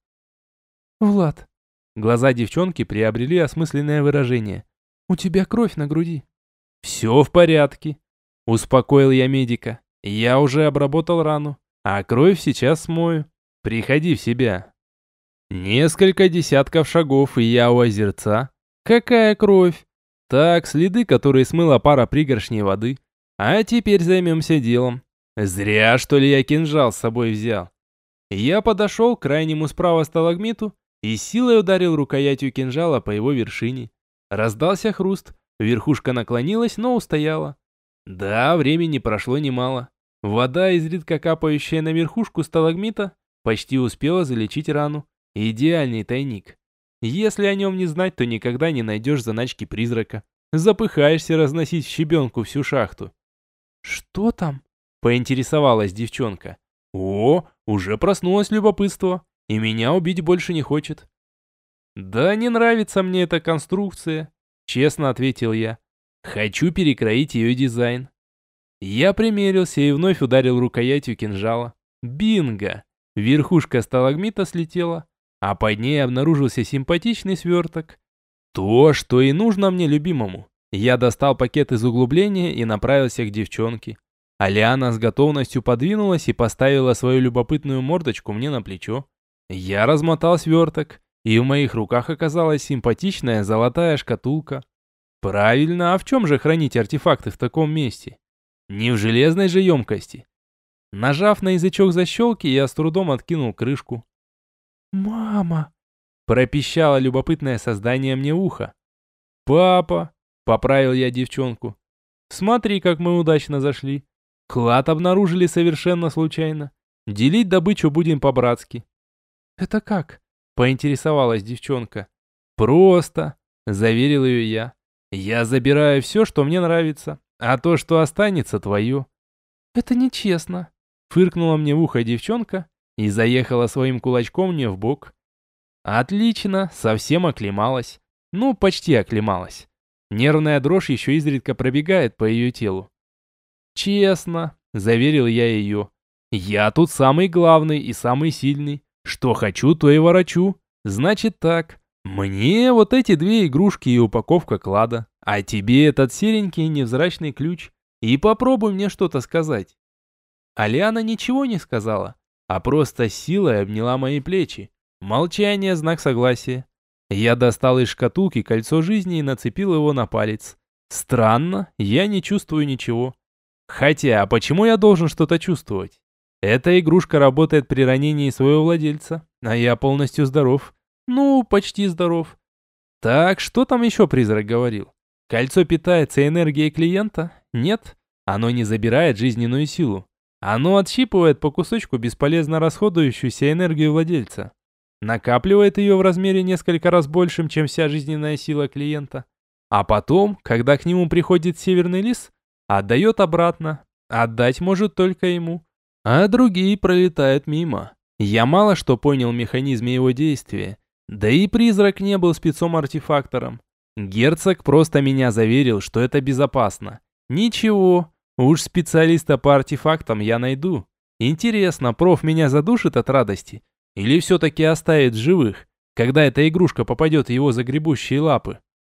«Влад!» Глаза девчонки приобрели осмысленное выражение. «У тебя кровь на груди». «Все в порядке», — успокоил я медика. «Я уже обработал рану, а кровь сейчас смою. Приходи в себя». Несколько десятков шагов, и я у озерца. Какая кровь? Так, следы, которые смыла пара пригоршней воды. А теперь займемся делом. Зря, что ли, я кинжал с собой взял. Я подошел к крайнему справа сталагмиту и силой ударил рукоятью кинжала по его вершине. Раздался хруст, верхушка наклонилась, но устояла. Да, времени прошло немало. Вода, изредка капающая на верхушку сталагмита, почти успела залечить рану. Идеальный тайник. Если о нем не знать, то никогда не найдешь заначки призрака. Запыхаешься разносить в щебенку всю шахту. «Что там?» — поинтересовалась девчонка. «О, уже проснулось любопытство, и меня убить больше не хочет». «Да не нравится мне эта конструкция», — честно ответил я. «Хочу перекроить ее дизайн». Я примерился и вновь ударил рукоятью кинжала. Бинго! Верхушка сталагмита слетела, а под ней обнаружился симпатичный сверток. То, что и нужно мне любимому. Я достал пакет из углубления и направился к девчонке. Алиана с готовностью подвинулась и поставила свою любопытную мордочку мне на плечо. Я размотал сверток, и в моих руках оказалась симпатичная золотая шкатулка. Правильно, а в чем же хранить артефакты в таком месте? Не в железной же емкости. Нажав на язычок защелки, я с трудом откинул крышку. «Мама!» — пропищало любопытное создание мне в ухо. «Папа!» — поправил я девчонку. «Смотри, как мы удачно зашли. Клад обнаружили совершенно случайно. Делить добычу будем по-братски». «Это как?» — поинтересовалась девчонка. «Просто!» — заверил ее я. Я забираю все, что мне нравится, а то, что останется, твое». «Это нечестно», — фыркнула мне в ухо девчонка и заехала своим кулачком мне в бок. Отлично, совсем оклемалась. Ну, почти оклемалась. Нервная дрожь еще изредка пробегает по ее телу. «Честно», — заверил я ее, — «я тут самый главный и самый сильный. Что хочу, то и ворочу. Значит так, мне вот эти 2 игрушки и упаковка клада, а тебе этот серенький невзрачный ключ. И попробуй мне что-то сказать». Алиана ничего не сказала, а просто силой обняла мои плечи. Молчание – знак согласия. Я достал из шкатулки кольцо жизни и нацепил его на палец. Странно, я не чувствую ничего. Хотя, почему я должен что-то чувствовать? Эта игрушка работает при ранении своего владельца, а я полностью здоров. Ну, почти здоров. Так, что там еще призрак говорил? Кольцо питается энергией клиента? Нет, оно не забирает жизненную силу. Оно отщипывает по кусочку бесполезно расходующуюся энергию владельца. Накапливает ее в размере несколько раз большим, чем вся жизненная сила клиента. А потом, когда к нему приходит северный лис, отдает обратно. Отдать может только ему. А другие пролетают мимо. Я мало что понял в механизме его действия. Да и призрак не был спецом-артефактором. Герцог просто меня заверил, что это безопасно. Ничего, уж специалиста по артефактам я найду. Интересно, проф меня задушит от радости? Или все-таки оставит в живых, когда эта игрушка попадет в его загребущие лапы?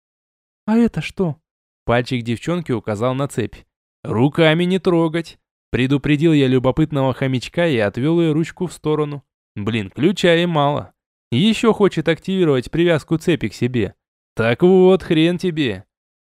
«А это что?» Пальчик девчонки указал на цепь. «Руками не трогать!» Предупредил я любопытного хомячка и отвел ее ручку в сторону. Блин, ключа и мало. Еще хочет активировать привязку цепи к себе. Так вот, хрен тебе.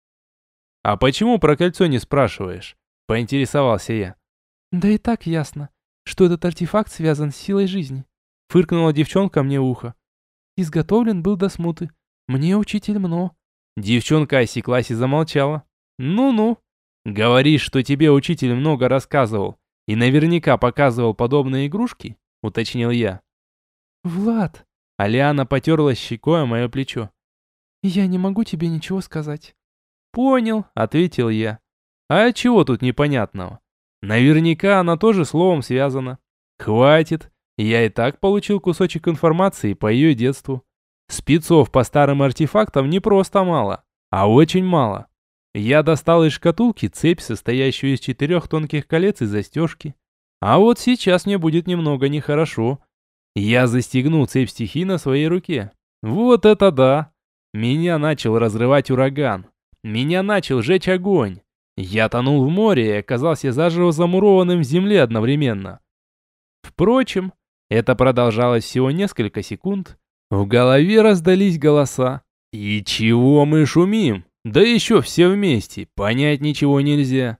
«А почему про кольцо не спрашиваешь?» Поинтересовался я. «Да и так ясно, что этот артефакт связан с силой жизни», фыркнула девчонка мне в ухо. «Изготовлен был до смуты. Мне учитель Мно». Девчонка осеклась и замолчала. «Ну-ну. Говоришь, что тебе учитель много рассказывал и наверняка показывал подобные игрушки?» Уточнил я. «Влад!» Алиана потерлась щекой о мое плечо. «Я не могу тебе ничего сказать». «Понял», — ответил я. «А чего тут непонятного? Наверняка она тоже словом связана. Хватит, я и так получил кусочек информации по ее детству. Спецов по старым артефактам не просто мало, а очень мало. Я достал из шкатулки цепь, состоящую из 4 тонких колец и застежки. А вот сейчас мне будет немного нехорошо. Я застегнул цепь стихий на своей руке. Вот это да! Меня начал разрывать ураган. Меня начал жечь огонь. Я тонул в море и оказался заживо замурованным в земле одновременно. Впрочем, это продолжалось всего несколько секунд. В голове раздались голоса. «И чего мы шумим? Да еще все вместе, понять ничего нельзя».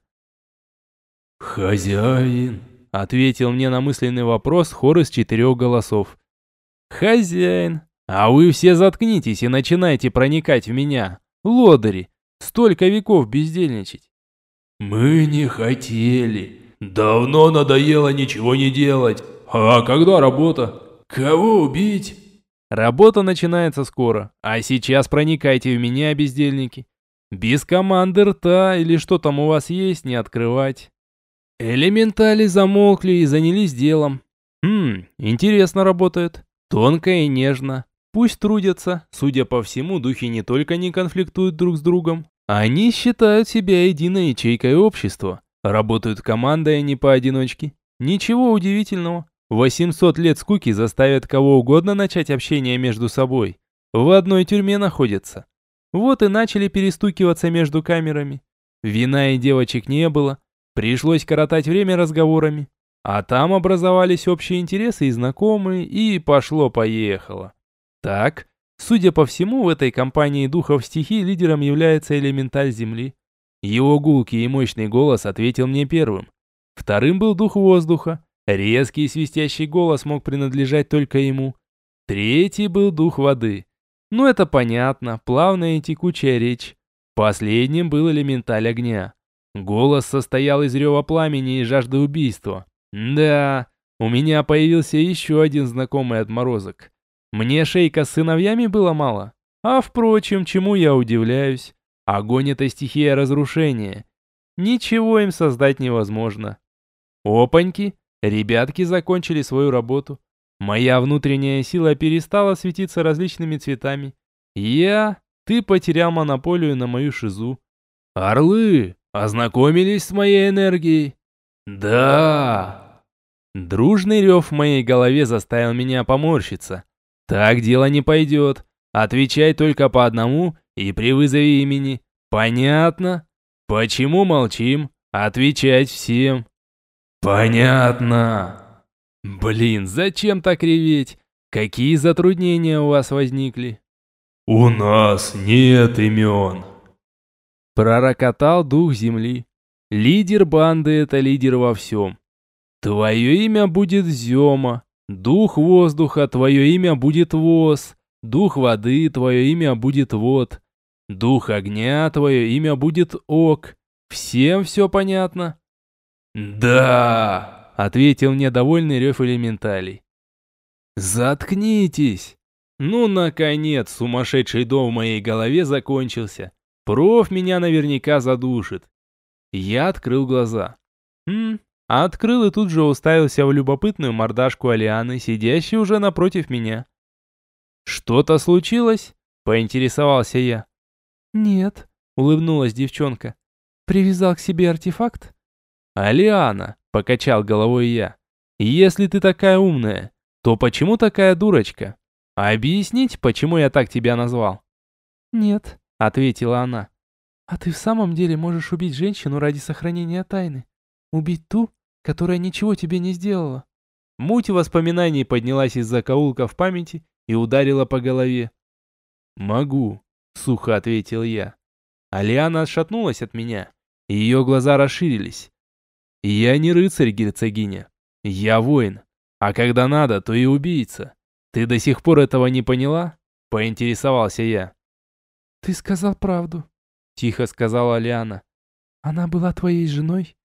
«Хозяин», — ответил мне на мысленный вопрос хор из 4 голосов. «Хозяин, а вы все заткнитесь и начинайте проникать в меня, лодыри, столько веков бездельничать». «Мы не хотели. Давно надоело ничего не делать. А когда работа? Кого убить?» «Работа начинается скоро, а сейчас проникайте в меня, бездельники. Без команды рта или что там у вас есть, не открывать». Элементали замолкли и занялись делом. Интересно работает. Тонко и нежно. Пусть трудятся. Судя по всему, духи не только не конфликтуют друг с другом. Они считают себя единой ячейкой общества. Работают командой, а не поодиночке. Ничего удивительного. 800 лет скуки заставят кого угодно начать общение между собой. В одной тюрьме находятся. Вот и начали перестукиваться между камерами. Вина и девочек не было. Пришлось коротать время разговорами. А там образовались общие интересы и знакомые, и пошло-поехало. Так, судя по всему, в этой компании духов стихий лидером является элементаль Земли. Его гулкий и мощный голос ответил мне первым. Вторым был дух воздуха. Резкий и свистящий голос мог принадлежать только ему. Третий был дух воды. Ну это понятно, плавная и текучая речь. Последним был элементаль огня. Голос состоял из рева пламени и жажды убийства. Да, у меня появился еще один знакомый отморозок. Мне шейка с сыновьями было мало. А впрочем, чему я удивляюсь? Огонь — это стихия разрушения. Ничего им создать невозможно. Опаньки, ребятки закончили свою работу. Моя внутренняя сила перестала светиться различными цветами. Ты потерял монополию на мою шизу. Орлы, ознакомились с моей энергией? Да. Дружный рев в моей голове заставил меня поморщиться. Так дело не пойдет. Отвечай только по одному и при вызове имени. Понятно? Почему молчим? Отвечать всем. Понятно. Блин, зачем так реветь? Какие затруднения у вас возникли? У нас нет имен. Пророкотал дух земли. Лидер банды — это лидер во всем. Твое имя будет Зема. Дух воздуха — твое имя будет Воз. Дух воды — твое имя будет Вод. Дух огня — твое имя будет Ок. Всем все понятно? Да, ответил недовольный рев элементалей. Заткнитесь. Ну, наконец, сумасшедший дом в моей голове закончился. Проф меня наверняка задушит. Я открыл глаза. Открыл и тут же уставился в любопытную мордашку Алианы, сидящей уже напротив меня. «Что-то случилось?» – поинтересовался я. «Нет», — улыбнулась девчонка. «Привязал к себе артефакт?» «Алиана», – покачал головой я, – «если ты такая умная, то почему такая дурочка? Объяснить, почему я так тебя назвал?» «Нет», — ответила она. «А ты в самом деле можешь убить женщину ради сохранения тайны? Убить ту, которая ничего тебе не сделала?» Муть воспоминаний поднялась из закоулка в памяти и ударила по голове. «Могу», — сухо ответил я. Алиана отшатнулась от меня, и ее глаза расширились. «Я не рыцарь, герцогиня. Я воин. А когда надо, то и убийца. Ты до сих пор этого не поняла?» — поинтересовался я. «Ты сказал правду», — тихо сказала Алиана. «Она была твоей женой?»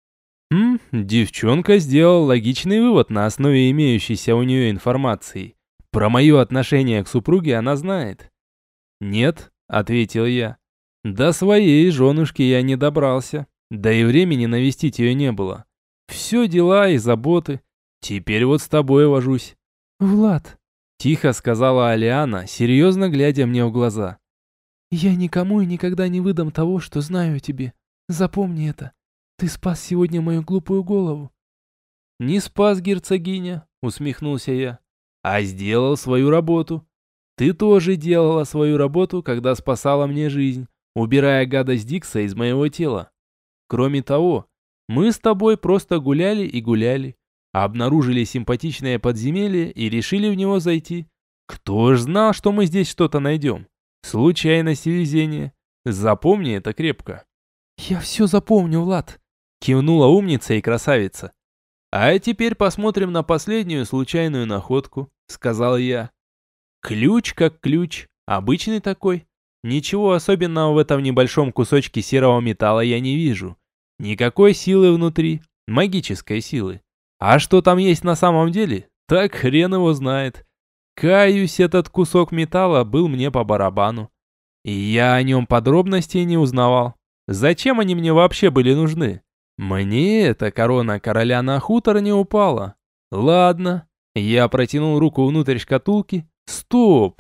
Девчонка сделала логичный вывод на основе имеющейся у нее информации. Про мое отношение к супруге она знает. «Нет», — ответил я. «До своей женушки я не добрался. Да и времени навестить ее не было. Все дела и заботы. Теперь вот с тобой вожусь». «Влад», — тихо сказала Алиана, серьезно глядя мне в глаза. «Я никому и никогда не выдам того, что знаю о тебе. Запомни это. Ты спас сегодня мою глупую голову». «Не спас, герцогиня», — усмехнулся я, — «а сделал свою работу. Ты тоже делала свою работу, когда спасала мне жизнь, убирая гадость Дикса из моего тела. Кроме того, мы с тобой просто гуляли и гуляли, обнаружили симпатичное подземелье и решили в него зайти. Кто ж знал, что мы здесь что-то найдем? Случайность и везение. Запомни это крепко». «Я все запомню, Влад», — кивнула умница и красавица. «А теперь посмотрим на последнюю случайную находку», — сказал я. Ключ как ключ, обычный такой. Ничего особенного в этом небольшом кусочке серого металла я не вижу. Никакой силы внутри, магической силы. А что там есть на самом деле, так хрен его знает. Каюсь, этот кусок металла был мне по барабану. И я о нем подробностей не узнавал. Зачем они мне вообще были нужны? Мне эта корона короля на хутор не упала. Ладно, я протянул руку внутрь шкатулки. Стоп!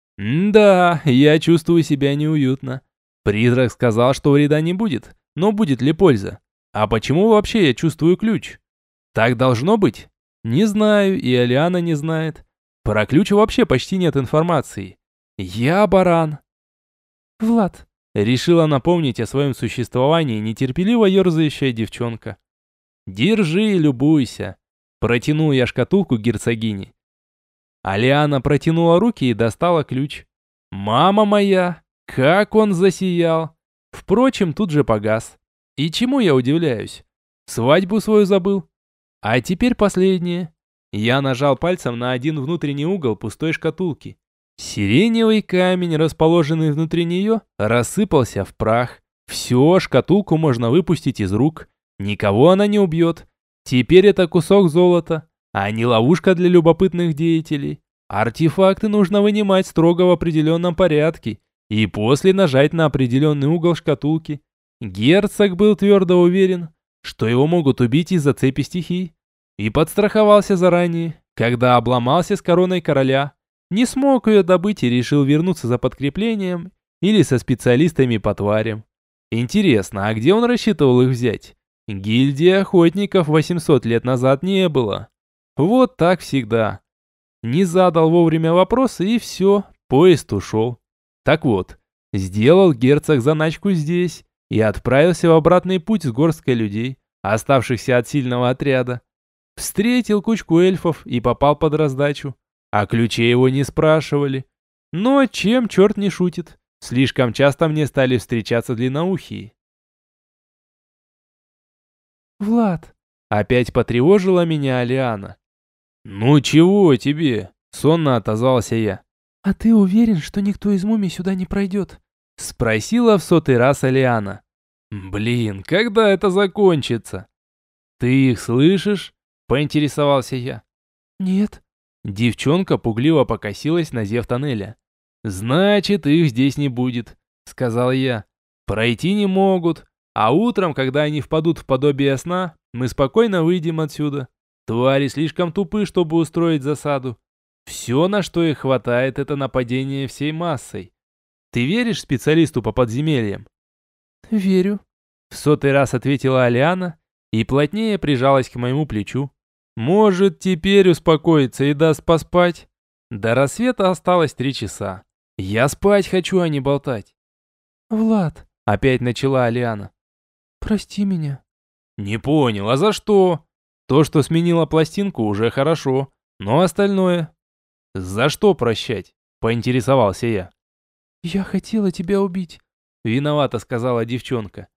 Да, я чувствую себя неуютно. Призрак сказал, что вреда не будет, но будет ли польза? А почему вообще я чувствую ключ? Так должно быть? Не знаю, и Алиана не знает. Про ключ вообще почти нет информации. Я баран. «Влад», — решила напомнить о своем существовании нетерпеливо ерзающая девчонка. «Держи и любуйся», — протянул я шкатулку герцогини. Алиана протянула руки и достала ключ. «Мама моя, как он засиял!» Впрочем, тут же погас. И чему я удивляюсь? Свадьбу свою забыл. А теперь последнее. Я нажал пальцем на один внутренний угол пустой шкатулки. Сиреневый камень, расположенный внутри нее, рассыпался в прах. Все, шкатулку можно выпустить из рук. Никого она не убьет. Теперь это кусок золота, а не ловушка для любопытных деятелей. Артефакты нужно вынимать строго в определенном порядке и после нажать на определенный угол шкатулки. Герцог был твердо уверен, что его могут убить из-за цепи стихий, и подстраховался заранее, когда обломался с короной короля, не смог ее добыть и решил вернуться за подкреплением или со специалистами по тварям. Интересно, а где он рассчитывал их взять? Гильдии охотников 800 лет назад не было. Вот так всегда. Не задал вовремя вопросы и все, поезд ушел. Так вот, сделал герцог заначку здесь и отправился в обратный путь с горсткой людей, оставшихся от сильного отряда. Встретил кучку эльфов и попал под раздачу, а ключей его не спрашивали. Но чем черт не шутит, слишком часто мне стали встречаться длинноухие. «Влад!» — опять потревожила меня Алиана. «Ну чего тебе?» — сонно отозвался я. «А ты уверен, что никто из мумий сюда не пройдет?» — спросила в 100-й раз Алиана. «Блин, когда это закончится?» «Ты их слышишь?» — поинтересовался я. «Нет». Девчонка пугливо покосилась на зев тоннеля. «Значит, их здесь не будет», — сказал я. «Пройти не могут, а утром, когда они впадут в подобие сна, мы спокойно выйдем отсюда. Твари слишком тупы, чтобы устроить засаду. Все, на что их хватает, это нападение всей массой. Ты веришь специалисту по подземельям?» «Верю», — в 100-й раз ответила Алиана и плотнее прижалась к моему плечу. «Может, теперь успокоится и даст поспать?» До рассвета осталось 3 часа. Я спать хочу, а не болтать. «Влад», — опять начала Алиана. «прости меня». «Не понял, а за что?» «То, что сменила пластинку, уже хорошо, но остальное...» «За что прощать?» — поинтересовался я. «Я хотела тебя убить», — виновато сказала девчонка.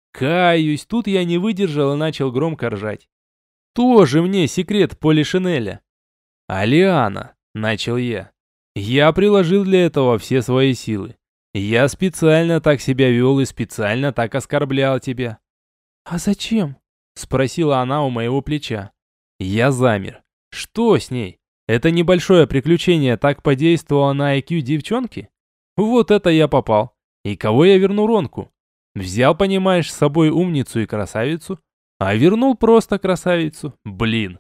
Каюсь, тут я не выдержал и начал громко ржать. Тоже мне секрет Полишинеля. «Алиана», — начал я, — «я приложил для этого все свои силы. Я специально так себя вел и специально так оскорблял тебя». «А зачем?» — спросила она у моего плеча. Я замер. Что с ней? Это небольшое приключение так подействовало на IQ девчонки? Вот это я попал. И кого я верну Ронку? Взял, понимаешь, с собой умницу и красавицу, а вернул просто красавицу. Блин.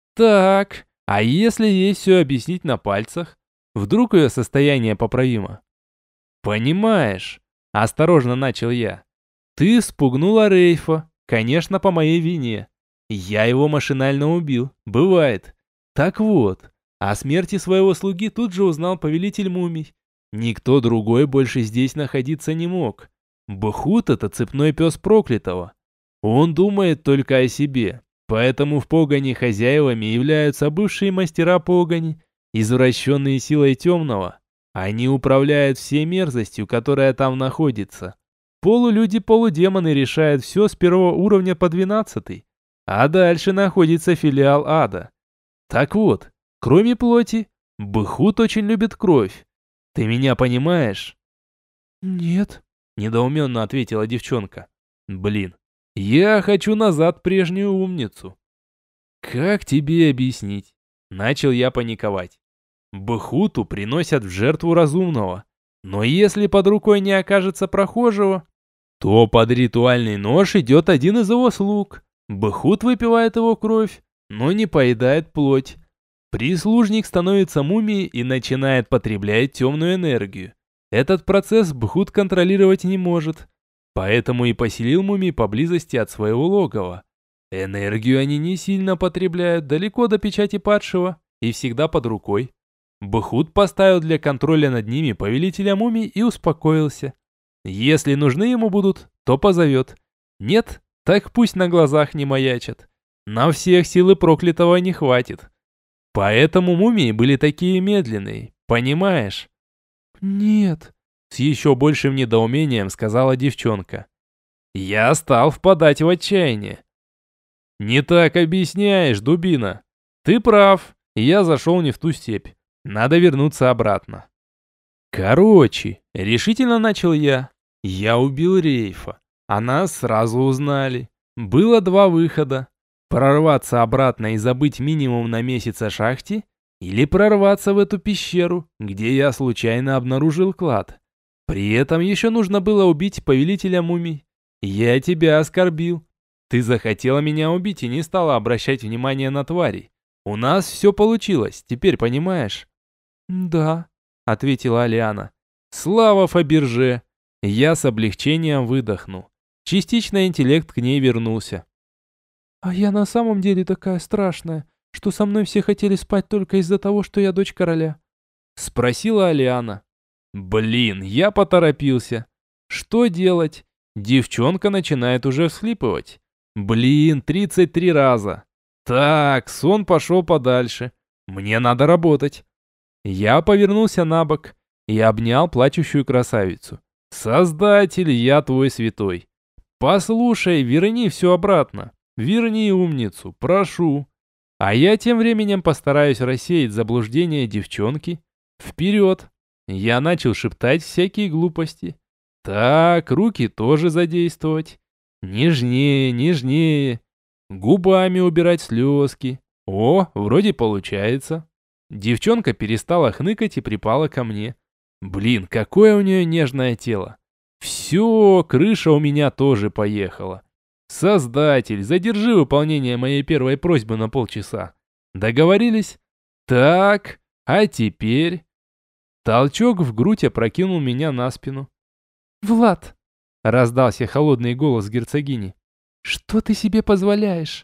Так, а если ей все объяснить на пальцах? Вдруг ее состояние поправимо? Понимаешь, осторожно начал я. Ты спугнула Рейфа, конечно, по моей вине. Я его машинально убил, бывает. Так вот, о смерти своего слуги тут же узнал повелитель мумий. Никто другой больше здесь находиться не мог. Бхут — это цепной пес проклятого. Он думает только о себе, поэтому в погоне хозяевами являются бывшие мастера погони, извращенные силой темного. Они управляют всей мерзостью, которая там находится. Полулюди-полудемоны решают все с 1-го уровня по 12-й, а дальше находится филиал ада. Так вот, кроме плоти, Бхут очень любит кровь. Ты меня понимаешь?» «Нет», — недоуменно ответила девчонка. «Блин, я хочу назад прежнюю умницу». «Как тебе объяснить?» — начал я паниковать. Бхуту приносят в жертву разумного, но если под рукой не окажется прохожего, то под ритуальный нож идет один из его слуг. Бхут выпивает его кровь, но не поедает плоть. Прислужник становится мумией и начинает потреблять темную энергию. Этот процесс Бхут контролировать не может, поэтому и поселил мумий поблизости от своего логова. Энергию они не сильно потребляют, далеко до печати падшего и всегда под рукой. Бхут поставил для контроля над ними повелителя мумий и успокоился. Если нужны ему будут, то позовет. Нет, так пусть на глазах не маячат. На всех силы проклятого не хватит. Поэтому мумии были такие медленные, понимаешь? «Нет», — с еще большим недоумением сказала девчонка. Я стал впадать в отчаяние. «Не так объясняешь, дубина. Ты прав, я зашел не в ту степь. Надо вернуться обратно». Короче, решительно начал я. Я убил Рейфа, а нас сразу узнали. Было 2 выхода. Прорваться обратно и забыть минимум на месяц о шахте, или прорваться в эту пещеру, где я случайно обнаружил клад. При этом еще нужно было убить повелителя мумий. Я тебя оскорбил. Ты захотела меня убить и не стала обращать внимание на тварей. У нас все получилось, теперь понимаешь?» «Да», — ответила Алиана. «Слава Фаберже!» Я с облегчением выдохнул. Частично интеллект к ней вернулся. «А я на самом деле такая страшная, что со мной все хотели спать только из-за того, что я дочь короля?» Спросила Алиана. Блин, я поторопился. Что делать? Девчонка начинает уже всхлипывать. Блин, 33 раза. Так, сон пошел подальше. Мне надо работать. Я повернулся на бок и обнял плачущую красавицу. Создатель, я твой святой. Послушай, верни все обратно. Верни умницу, прошу. А я тем временем постараюсь рассеять заблуждение девчонки. Вперед. Я начал шептать всякие глупости. Так, руки тоже задействовать. Нежнее, нежнее. Губами убирать слезки. О, вроде получается. Девчонка перестала хныкать и припала ко мне. Блин, какое у нее нежное тело. Все, крыша у меня тоже поехала. Создатель, задержи выполнение моей первой просьбы на полчаса. Договорились? Так, а теперь... Толчок в грудь опрокинул меня на спину. «Влад!» — раздался холодный голос герцогини. «Что ты себе позволяешь?»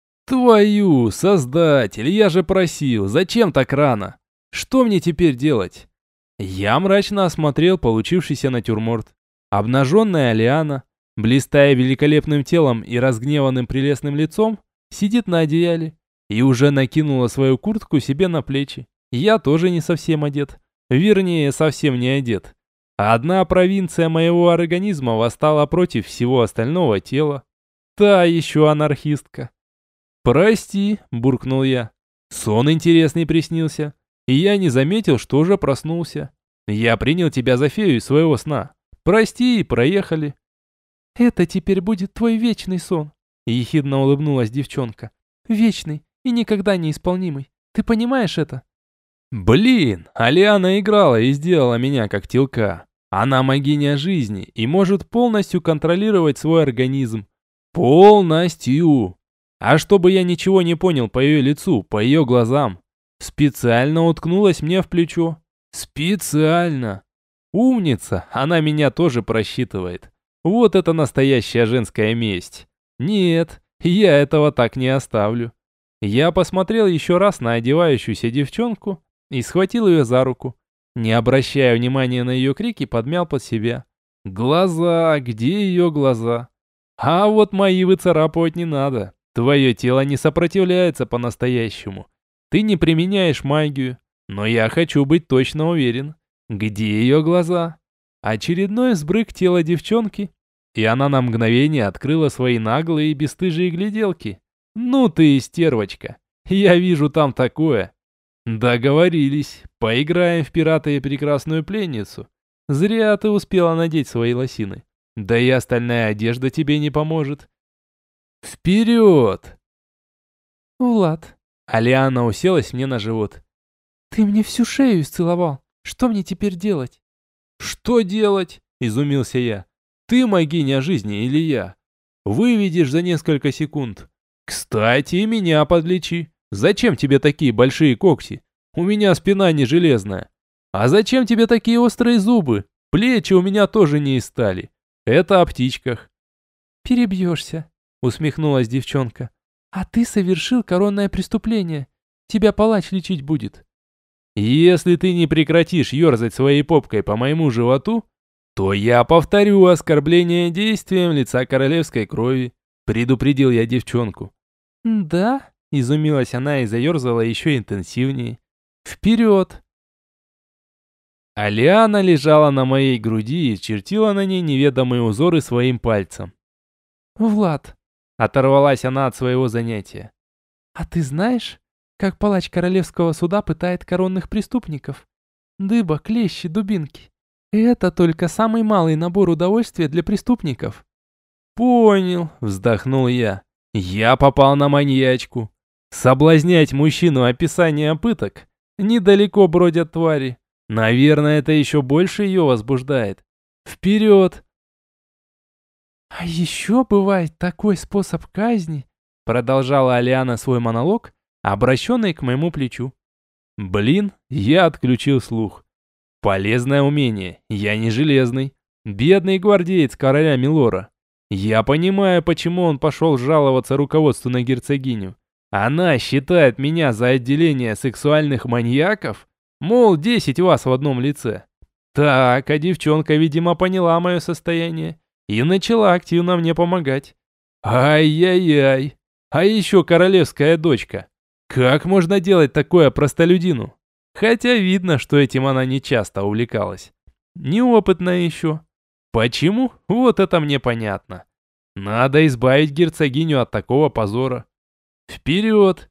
«Твою, создатель, я же просил, зачем так рано? Что мне теперь делать?» Я мрачно осмотрел получившийся натюрморт. Обнаженная Алиана, блистая великолепным телом и разгневанным прелестным лицом, сидит на одеяле и уже накинула свою куртку себе на плечи. Я тоже не совсем одет. Вернее, совсем не одет. Одна провинция моего организма восстала против всего остального тела. Та еще анархистка. «Прости», — буркнул я. «Сон интересный приснился, и я не заметил, что уже проснулся. Я принял тебя за фею из своего сна. Прости и проехали». «Это теперь будет твой вечный сон», — ехидно улыбнулась девчонка. «Вечный и никогда не исполнимый. Ты понимаешь это?» Блин, Алиана играла и сделала меня как телка. Она магиня жизни и может полностью контролировать свой организм. Полностью. А чтобы я ничего не понял по ее лицу, по ее глазам, специально уткнулась мне в плечо. Специально. Умница, она меня тоже просчитывает. Вот это настоящая женская месть. Нет, я этого так не оставлю. Я посмотрел еще раз на одевающуюся девчонку и схватил ее за руку. Не обращая внимания на ее крики, подмял под себя. Глаза, где ее глаза? А вот мои выцарапывать не надо. Твое тело не сопротивляется по-настоящему. Ты не применяешь магию. Но я хочу быть точно уверен. Где ее глаза? Очередной взбрык тела девчонки. И она на мгновение открыла свои наглые и бесстыжие гляделки. Ну ты и стервочка. Я вижу там такое. Договорились. Поиграем в пирата и прекрасную пленницу. Зря ты успела надеть свои лосины. Да и остальная одежда тебе не поможет. Вперед! «Влад!» Алиана уселась мне на живот. «Ты мне всю шею исцеловал. Что мне теперь делать?» «Что делать?» – изумился я. «Ты могиня жизни или я? Выведешь за несколько секунд. Кстати, и меня подлечи. Зачем тебе такие большие когти? У меня спина не железная. А зачем тебе такие острые зубы? Плечи у меня тоже не из стали. Это о птичках». «Перебьешься», — усмехнулась девчонка. «А ты совершил коронное преступление. Тебя палач лечить будет». «Если ты не прекратишь ерзать своей попкой по моему животу, то я повторю оскорбление действием лица королевской крови», — предупредил я девчонку. «Да?» — изумилась она и заерзала еще интенсивнее. «Вперед!» Алиана лежала на моей груди и чертила на ней неведомые узоры своим пальцем. «Влад!» — оторвалась она от своего занятия. «А ты знаешь, как палач королевского суда пытает коронных преступников? Дыба, клещи, дубинки. Это только самый малый набор удовольствия для преступников». «Понял», — вздохнул я. «Я попал на маньячку. Соблазнять мужчину описанием пыток? Недалеко бродят твари. Наверное, это еще больше ее возбуждает. Вперед!» «А еще бывает такой способ казни», продолжала Алиана свой монолог, обращенный к моему плечу. Блин, я отключил слух. Полезное умение, я не железный. Бедный гвардеец короля Милора. Я понимаю, почему он пошел жаловаться руководству на герцогиню. Она считает меня за отделение сексуальных маньяков? Мол, 10 вас в одном лице. Так, а девчонка, видимо, поняла мое состояние и начала активно мне помогать. Ай-яй-яй. А еще королевская дочка. Как можно делать такое простолюдину? Хотя видно, что этим она не часто увлекалась. Неопытная еще. Почему? Вот это мне понятно. Надо избавить герцогиню от такого позора. Вперед!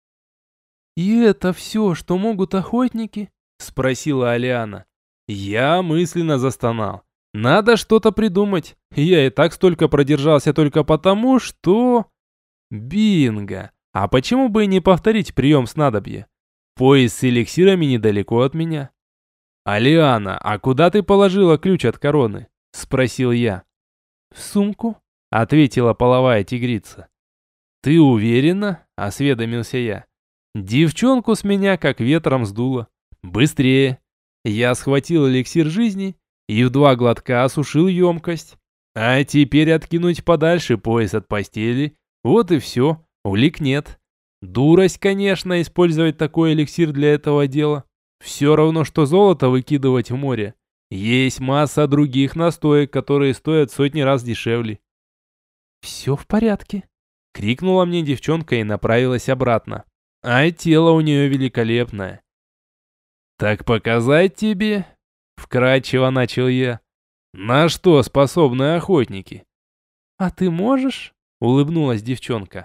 «И это все, что могут охотники?» Спросила Алиана. Я мысленно застонал. Надо что-то придумать. Я и так столько продержался только потому, что... Бинго! А почему бы и не повторить прием снадобья? Пояс с эликсирами недалеко от меня. «Алиана, а куда ты положила ключ от короны?» Спросил я. «В сумку», ответила половая тигрица. «Ты уверена?» – осведомился я. Девчонку с меня как ветром сдуло. Быстрее. Я схватил эликсир жизни и в 2 глотка осушил емкость. А теперь откинуть подальше пояс от постели. Вот и все. Улик нет. Дурость, конечно, использовать такой эликсир для этого дела. Все равно, что золото выкидывать в море. Есть масса других настоек, которые стоят в сотни раз дешевле. «Все в порядке», — крикнула мне девчонка и направилась обратно. А тело у нее великолепное. «Так показать тебе?» — вкратчиво начал я. «На что способны охотники?» «А ты можешь?» — улыбнулась девчонка.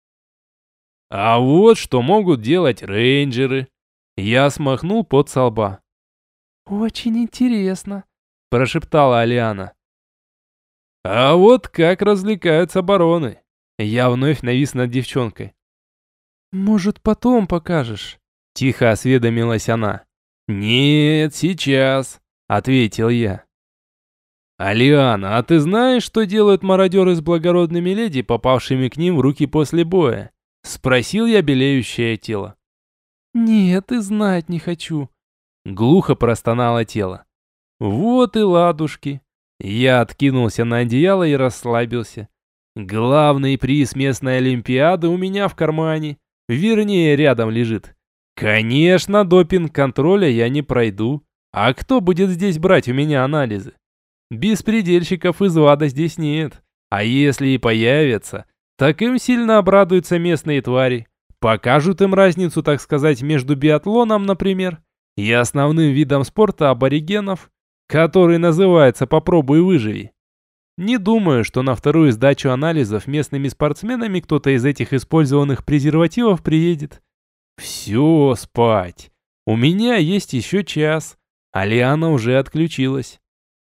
«А вот что могут делать рейнджеры». Я смахнул пот со лба. «Очень интересно», — прошептала Алиана. «А вот как развлекаются бароны». Я вновь навис над девчонкой. «Может, потом покажешь?» Тихо осведомилась она. «Нет, сейчас», — ответил я. «Алиана, а ты знаешь, что делают мародеры с благородными леди, попавшими к ним в руки после боя?» Спросил я белеющее тело. «Нет, и знать не хочу», — глухо простонало тело. «Вот и ладушки». Я откинулся на одеяло и расслабился. Главный приз местной олимпиады у меня в кармане. Вернее, рядом лежит. Конечно, допинг-контроля я не пройду. А кто будет здесь брать у меня анализы? Беспредельщиков из ада здесь нет. А если и появятся, так им сильно обрадуются местные твари. Покажут им разницу, так сказать, между биатлоном, например, и основным видом спорта аборигенов, который называется «Попробуй выживи». Не думаю, что на вторую сдачу анализов местными спортсменами кто-то из этих использованных презервативов приедет. Все, спать. У меня есть еще час, а Лиана уже отключилась.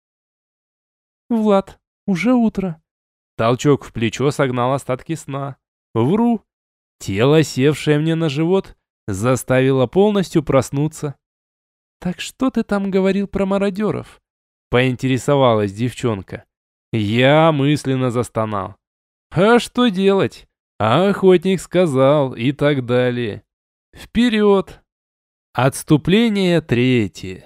«Влад, уже утро». Толчок в плечо согнал остатки сна. Вру. Тело, севшее мне на живот, заставило полностью проснуться. «Так что ты там говорил про мародеров?» Поинтересовалась девчонка. Я мысленно застонал. А что делать? А охотник сказал и так далее. Вперед! Отступление 3.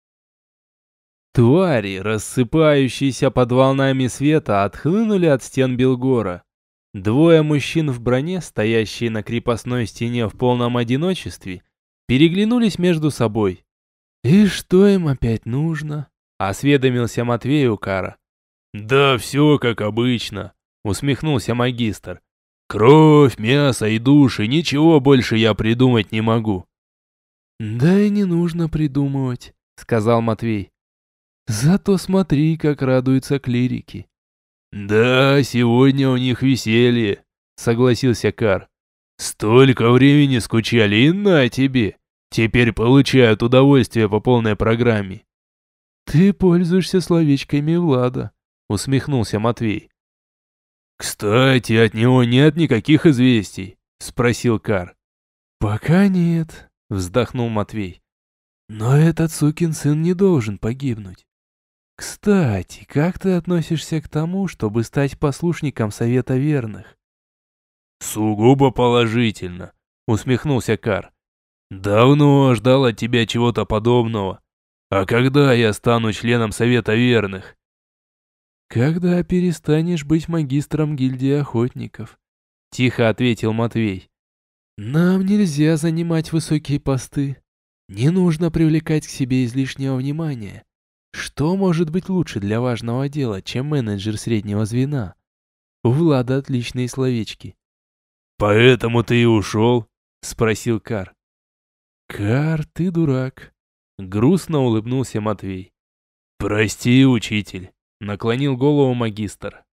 Твари, рассыпающиеся под волнами света, отхлынули от стен Белгора. 2 мужчин в броне, стоящие на крепостной стене в полном одиночестве, переглянулись между собой. «И что им опять нужно?» — осведомился Матвей у Кара. «Да все как обычно», — усмехнулся магистр. «Кровь, мясо и души, ничего больше я придумать не могу». «Да и не нужно придумывать», — сказал Матвей. «Зато смотри, как радуются клирики». «Да, сегодня у них веселье», — согласился Кар. «Столько времени скучали, и на тебе. Теперь получают удовольствие по полной программе». «Ты пользуешься словечками Влада», — усмехнулся Матвей. «Кстати, от него нет никаких известий?» — спросил Кар. «Пока нет», — вздохнул Матвей. «Но этот сукин сын не должен погибнуть». Кстати, как ты относишься к тому, чтобы стать послушником Совета Верных? Сугубо положительно, усмехнулся Кар. Давно ждал от тебя чего-то подобного. А когда я стану членом Совета Верных? Когда перестанешь быть магистром гильдии охотников, тихо ответил Матвей. Нам нельзя занимать высокие посты. Не нужно привлекать к себе излишнего внимания. Что может быть лучше для важного дела, чем менеджер среднего звена? У Влада отличные словечки. Поэтому ты и ушел? Спросил Кар. Кар, ты дурак. Грустно улыбнулся Матвей. Прости, учитель. Наклонил голову магистр.